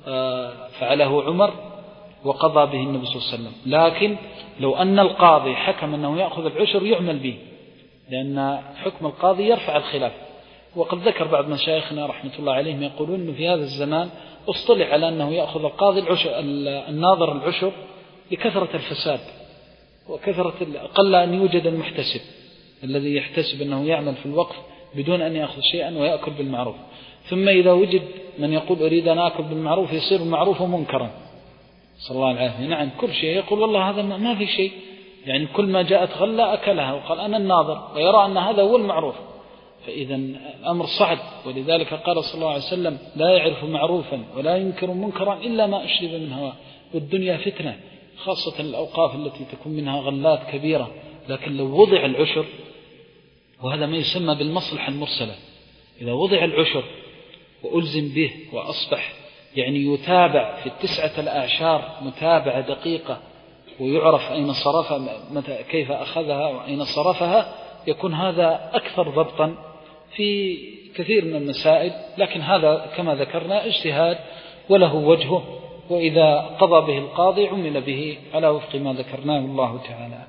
فعله عمر وقضى به النبي صلى الله عليه وسلم. لكن لو أن القاضي حكم أنه يأخذ العشر يعمل به، لأن حكم القاضي يرفع الخلاف. وقد ذكر بعض مشايخنا رحمة الله عليهم يقولون أنه في هذا الزمان اصطلح على أنه يأخذ القاضي العشر الناظر العشر لكثرة الفساد وكثرة قل أن يوجد المحتسب الذي يحتسب أنه يعمل في الوقف بدون أن يأخذ شيئا ويأكل بالمعروف. ثم إذا وجد من يقول أريد أن أكل بالمعروف يصير المعروف منكرا، صلى الله عليه وسلم. نعم، كل شيء يقول والله هذا ما في شيء، يعني كل ما جاءت غلة أكلها وقال أنا الناظر، ويرى أن هذا هو المعروف. فإذا الأمر صعب، ولذلك قال صلى الله عليه وسلم لا يعرف معروفا ولا ينكر منكرا إلا ما أشرب من هواه. والدنيا فتنة، خاصة الأوقاف التي تكون منها غلات كبيرة. لكن لو وضع العشر، وهذا ما يسمى بالمصلحة المرسلة، إذا وضع العشر وألزم به وأصبح يعني يتابع في التسعة الأعشار متابعة دقيقة، ويعرف أين صرفها، متى كيف أخذها وأين صرفها، يكون هذا أكثر ضبطا في كثير من المسائل. لكن هذا كما ذكرنا اجتهاد وله وجهه، وإذا قضى به القاضي عمل به على وفق ما ذكرناه، الله تعالى.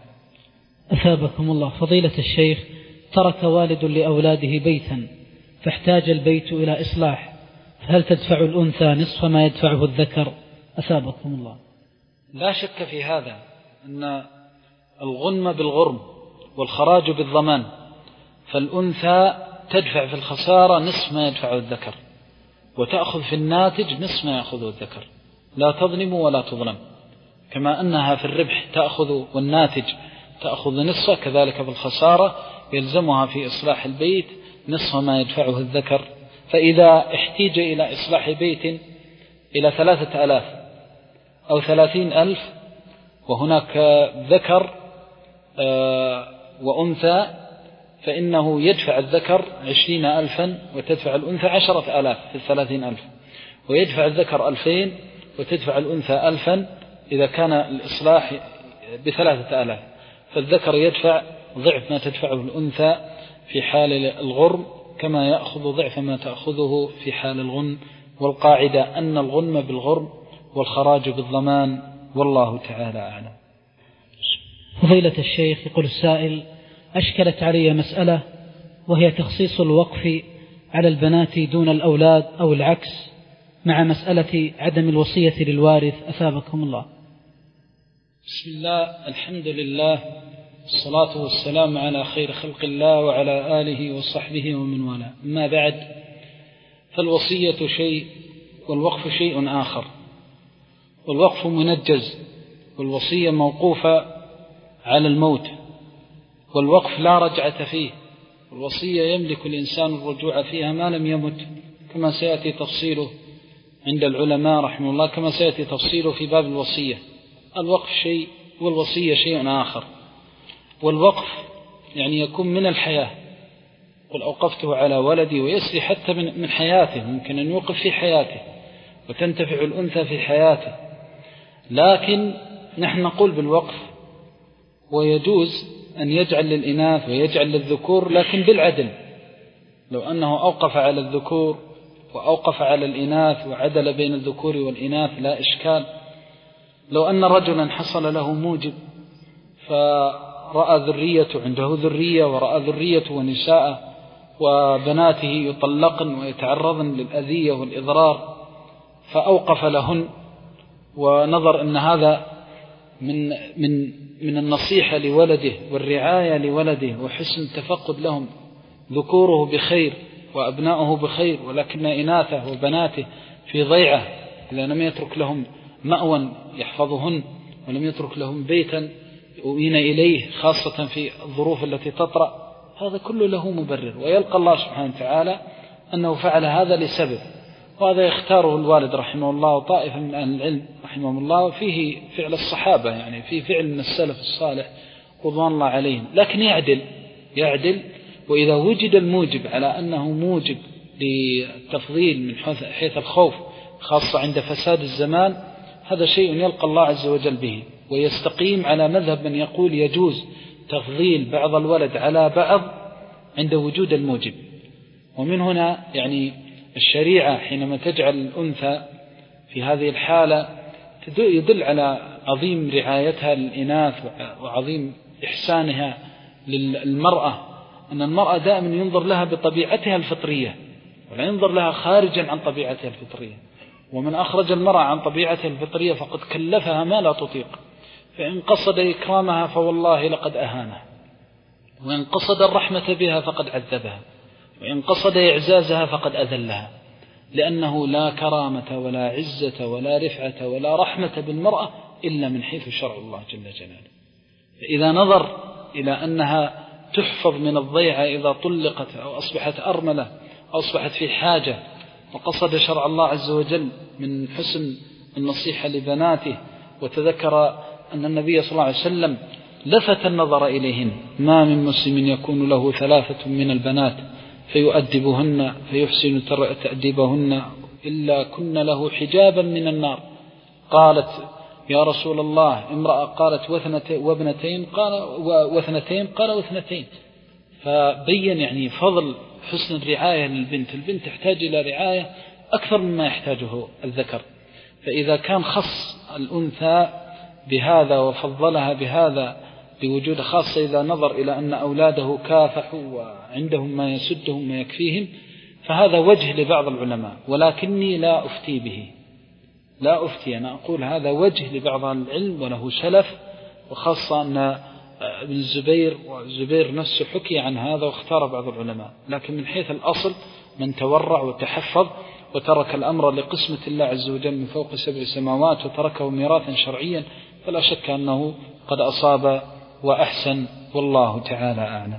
أثابكم الله. فضيلة الشيخ، ترك والد لأولاده بيتا فاحتاج البيت إلى إصلاح، هل تدفع الأنثى نصف ما يدفعه الذكر؟ أثابكم الله. لا شك في هذا، أن الغنم بالغرم والخراج بالضمان، فالأنثى تدفع في الخسارة نصف ما يدفعه الذكر، وتأخذ في الناتج نصف ما يأخذه الذكر، لا تظلم ولا تظلم. كما أنها في الربح تأخذ والناتج تأخذ نصف، كذلك في الخسارة يلزمها في إصلاح البيت نصف ما يدفعه الذكر. فإذا احتيج إلى إصلاح بيت إلى ثلاثة ألاف أو ثلاثين ألف، وهناك ذكر وأنثى، فإنه يدفع الذكر عشرين ألفا وتدفع الأنثى عشرة ألاف في الثلاثين ألف، ويدفع الذكر ألفين وتدفع الأنثى ألفا إذا كان الإصلاح بثلاثة ألاف، فالذكر يدفع ضعف ما تدفعه الأنثى في حال الغرم، كما يأخذ ضعف ما تأخذه في حال الغنم. والقاعدة أن الغنم بالغرم والخراج بالضمان، والله تعالى أعلم. فضيلة الشيخ، يقول السائل: أشكلت علي مسألة، وهي تخصيص الوقف على البنات دون الأولاد أو العكس، مع مسألة عدم الوصية للوارث أثابكم الله. بسم الله، الحمد لله، الصلاة والسلام على خير خلق الله وعلى آله وصحبه ومن والاه. أما بعد، فالوصية شيء والوقف شيء آخر. والوقف منجز، والوصية موقوفة على الموت، والوقف لا رجعة فيه. والوصية يملك الإنسان الرجوع فيها ما لم يمت، كما سيأتي تفصيله عند العلماء رحمه الله، كما سيأتي تفصيله في باب الوصية. الوقف شيء والوصية شيء آخر. والوقف يعني يكون من الحياة، قل أوقفته على ولدي، ويسري حتى من حياته، ممكن أن يوقف في حياته وتنتفع الأنثى في حياته. لكن نحن نقول بالوقف، ويجوز أن يجعل للإناث ويجعل للذكور، لكن بالعدل. لو أنه أوقف على الذكور وأوقف على الإناث وعدل بين الذكور والإناث لا إشكال. لو أن رجلا حصل له موجب فرأى ذريته، عنده ذرية ورأى ذريته ونساء وبناته يطلقن ويتعرضن للأذية والإضرار، فأوقف لهن، ونظر أن هذا من من من النصيحة لولده والرعاية لولده وحسن التفقد لهم، ذكوره بخير وأبناؤه بخير، ولكن إناثه وبناته في ضيعة إذا لم يترك لهم مأوى يحفظهن، ولم يترك لهم بيتا يؤوين إليه، خاصة في الظروف التي تطرأ. هذا كله له مبرر، ويلقى الله سبحانه وتعالى أنه فعل هذا لسبب، وهذا يختاره الوالد رحمه الله وطائفة من أهل العلم رحمه الله، وفيه فعل الصحابة، يعني فيه فعل من السلف الصالح رضوان الله عليهم. لكن يعدل يعدل وإذا وجد الموجب على أنه موجب للتفضيل من حيث الخوف، خاصة عند فساد الزمان، هذا شيء يلقى الله عز وجل به، ويستقيم على مذهب من يقول يجوز تفضيل بعض الولد على بعض عند وجود الموجب. ومن هنا يعني الشريعة حينما تجعل الأنثى في هذه الحالة يدل على عظيم رعايتها للإناث وعظيم إحسانها للمرأة، أن المرأة دائما ينظر لها بطبيعتها الفطرية، ولا ينظر لها خارجا عن طبيعتها الفطرية. ومن أخرج المرأة عن طبيعتها الفطرية فقد كلفها ما لا تطيق، فإن قصد إكرامها فوالله لقد أهانها، وإن قصد الرحمة بها فقد عذبها، وإن قصد إعزازها فقد أذلها، لأنه لا كرامة ولا عزة ولا رفعة ولا رحمة بالمرأة إلا من حيث شرع الله جل جلاله. فإذا نظر إلى أنها تحفظ من الضيعة إذا طلقت أو أصبحت أرملة أو أصبحت في حاجة، وقصد شرع الله عز وجل من حسن النصيحة لبناته، وتذكر أن النبي صلى الله عليه وسلم لفت النظر إليهن، ما من مسلم يكون له ثلاثة من البنات فيؤدبهن فيحسن تأديبهن إلا كن له حجابا من النار. قالت يا رسول الله امرأة، قالت وابنتين، قال واثنتين، قال واثنتين. فبين يعني فضل حسن الرعاية للبنت. البنت تحتاج إلى رعاية أكثر مما يحتاجه الذكر، فإذا كان خص الأنثى بهذا وفضلها بهذا بوجود، خاصة إذا نظر إلى أن أولاده كافحوا وعندهم ما يسدهم ما يكفيهم، فهذا وجه لبعض العلماء، ولكني لا أفتي به، لا أفتي، أنا أقول هذا وجه لبعض العلم وله سلف، وخاصة أن ابن الزبير والزبير نفسه حكي عن هذا واختار بعض العلماء. لكن من حيث الأصل من تورع وتحفظ وترك الأمر لقسمة الله عز وجل من فوق سبع سماوات وتركه ميراثا شرعيا، فلا شك أنه قد أصاب وأحسن، والله تعالى أعلم.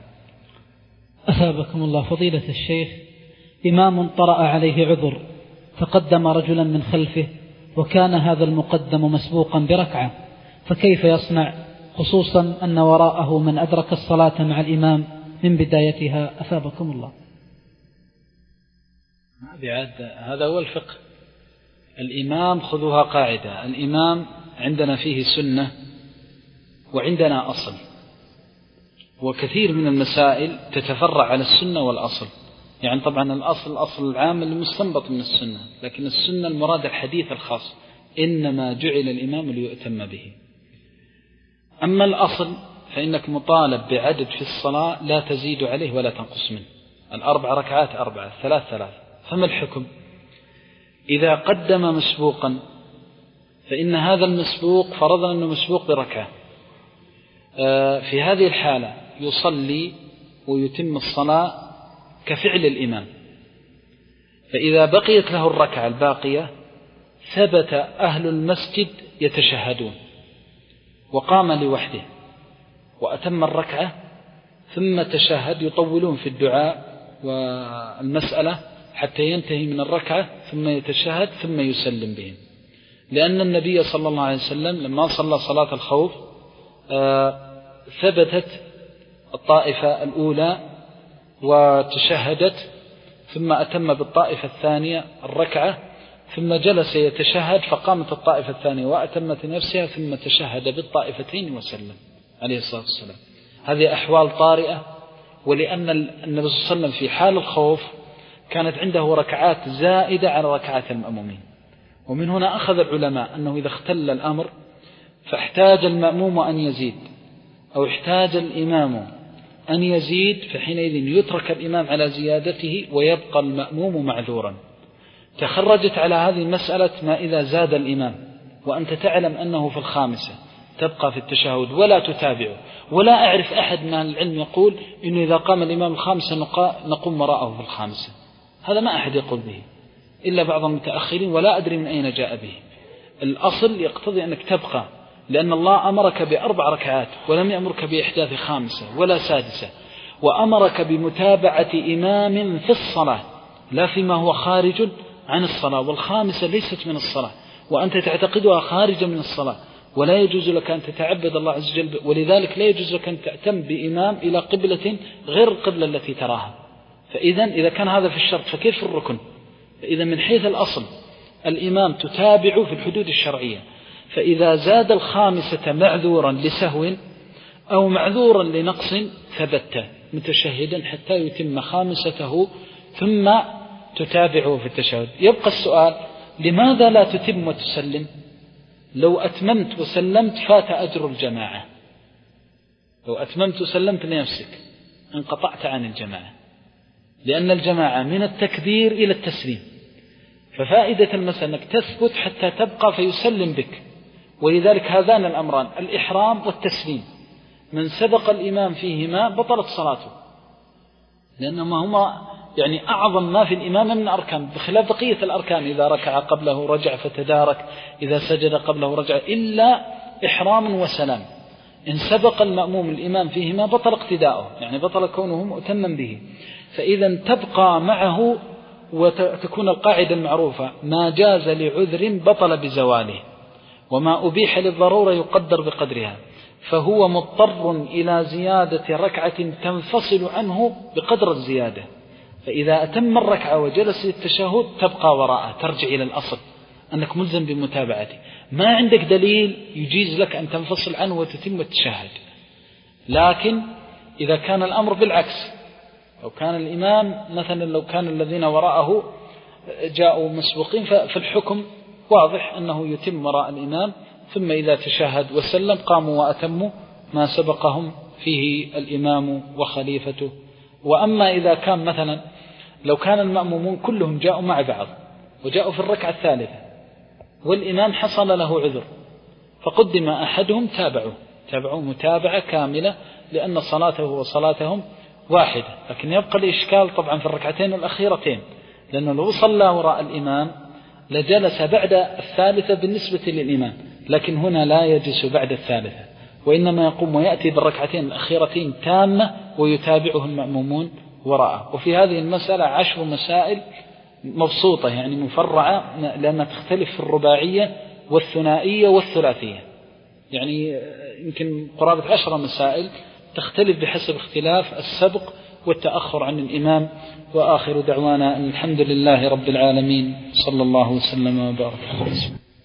أثابكم الله. فضيلة الشيخ، إمام طرأ عليه عذر فقدم رجلا من خلفه، وكان هذا المقدم مسبوقا بركعة، فكيف يصنع، خصوصا أن وراءه من أدرك الصلاة مع الإمام من بدايتها؟ أثابكم الله. هذا هو الفقه. الإمام خذوها قاعدة، الإمام عندنا فيه سنة وعندنا أصل، وكثير من المسائل تتفرع على السنة والأصل. يعني طبعا الأصل الأصل العام اللي مستنبط من السنة، لكن السنة المراد الحديث الخاص، إنما جعل الإمام ليؤتم به. أما الأصل فإنك مطالب بعدد في الصلاة لا تزيد عليه ولا تنقص منه. الأربع ركعات أربعة، الثلاث ثلاث. فما الحكم؟ إذا قدم مسبوقا فإن هذا المسبوق فرضنا أنه مسبوق بركعة، في هذه الحالة يصلي ويتم الصلاة كفعل الإمام. فإذا بقيت له الركعة الباقية ثبت أهل المسجد يتشهدون وقام لوحده وأتم الركعة ثم تشهد، يطولون في الدعاء والمسألة حتى ينتهي من الركعة ثم يتشهد ثم يسلم بهم. لأن النبي صلى الله عليه وسلم لما صلى صلاة الخوف ثبتت الطائفة الأولى وتشهدت ثم أتم بالطائفة الثانية الركعة ثم جلس يتشهد فقامت الطائفة الثانية وأتمت نفسها ثم تشهد بالطائفتين وسلم عليه الصلاة والسلام. هذه أحوال طارئة، ولأن النبي صلى الله عليه وسلم في حال الخوف كانت عنده ركعات زائدة على ركعات المأمومين. ومن هنا أخذ العلماء أنه إذا اختل الأمر فاحتاج المأموم أن يزيد أو احتاج الإمام أن يزيد فحينئذ يترك الإمام على زيادته ويبقى المأموم معذورا. تخرجت على هذه المسألة ما إذا زاد الإمام وأنت تعلم أنه في الخامسة تبقى في التشهد ولا تتابعه. ولا أعرف أحد من العلم يقول إنه إذا قام الإمام الخامسة نقوم وراءه في الخامسة، هذا ما أحد يقول به إلا بعض المتأخرين ولا أدري من أين جاء به. الأصل يقتضي أنك تبقى، لأن الله أمرك بأربع ركعات ولم يأمرك بإحداث خامسة ولا سادسة، وأمرك بمتابعة إمام في الصلاة لا فيما هو خارج عن الصلاة، والخامسة ليست من الصلاة وأنت تعتقدها خارجة من الصلاة، ولا يجوز لك أن تتعبد الله عز وجل، ولذلك لا يجوز لك أن تأتم بإمام إلى قبلة غير القبلة التي تراها. فإذا إذا كان هذا في الشرط فكيف في الركن؟ فإذا من حيث الأصل الإمام تتابع في الحدود الشرعية، فإذا زاد الخامسة معذورا لسهو أو معذورا لنقص ثبت متشهدا حتى يتم خامسته ثم تتابعه في التشهد. يبقى السؤال: لماذا لا تتم وتسلم؟ لو أتممت وسلمت فات أجر الجماعة، لو أتممت وسلمت لنفسك انقطعت عن الجماعة، لأن الجماعة من التكبير إلى التسليم. ففائدة المسألة أنك تثبت حتى تبقى فيسلم بك. ولذلك هذان الأمران الإحرام والتسليم من سبق الإمام فيهما بطلت صلاته، لأنهما هما يعني أعظم ما في الإمام من الأركان، بخلاف بقية الأركان إذا ركع قبله رجع فتدارك، إذا سجد قبله رجع، إلا إحرام وسلام. إن سبق المأموم الإمام فيهما بطل اقتداؤه، يعني بطل كونه مؤتما به. فإذا تبقى معه وتكون القاعدة المعروفة: ما جاز لعذر بطل بزواله، وما أبيح للضرورة يقدر بقدرها. فهو مضطر إلى زيادة ركعة تنفصل عنه بقدر الزيادة، فإذا أتم الركعة وجلس للتشهد تبقى وراءه، ترجع إلى الأصل أنك ملزم بمتابعته. ما عندك دليل يجيز لك أن تنفصل عنه وتتم التشهد. لكن إذا كان الأمر بالعكس، لو كان الإمام مثلا لو كان الذين وراءه جاءوا مسبوقين فالحكم واضح أنه يتم وراء الإمام، ثم إذا تشهد وسلم قاموا وأتموا ما سبقهم فيه الإمام وخليفته. وأما إذا كان مثلا لو كان المأمومون كلهم جاءوا مع بعض وجاءوا في الركعة الثالثة والإمام حصل له عذر فقدم أحدهم تابعوه تابعوه متابعة كاملة، لأن صلاته وصلاتهم واحدة. لكن يبقى الإشكال طبعا في الركعتين الأخيرتين، لأنه لو صلى وراء الإمام لجلس بعد الثالثة بالنسبة للإمام، لكن هنا لا يجلس بعد الثالثة، وإنما يقوم ويأتي بالركعتين الأخيرتين تامة ويتابعه المأمومون وراءه. وفي هذه المسألة عشر مسائل مبسوطة يعني مفرعة، لأنها تختلف في الرباعية والثنائية والثلاثية، يعني يمكن قرابة عشر مسائل تختلف بحسب اختلاف السبق والتأخر عن الإمام. وآخر دعوانا أن الحمد لله رب العالمين، صلى الله وسلم وبارك على رسوله.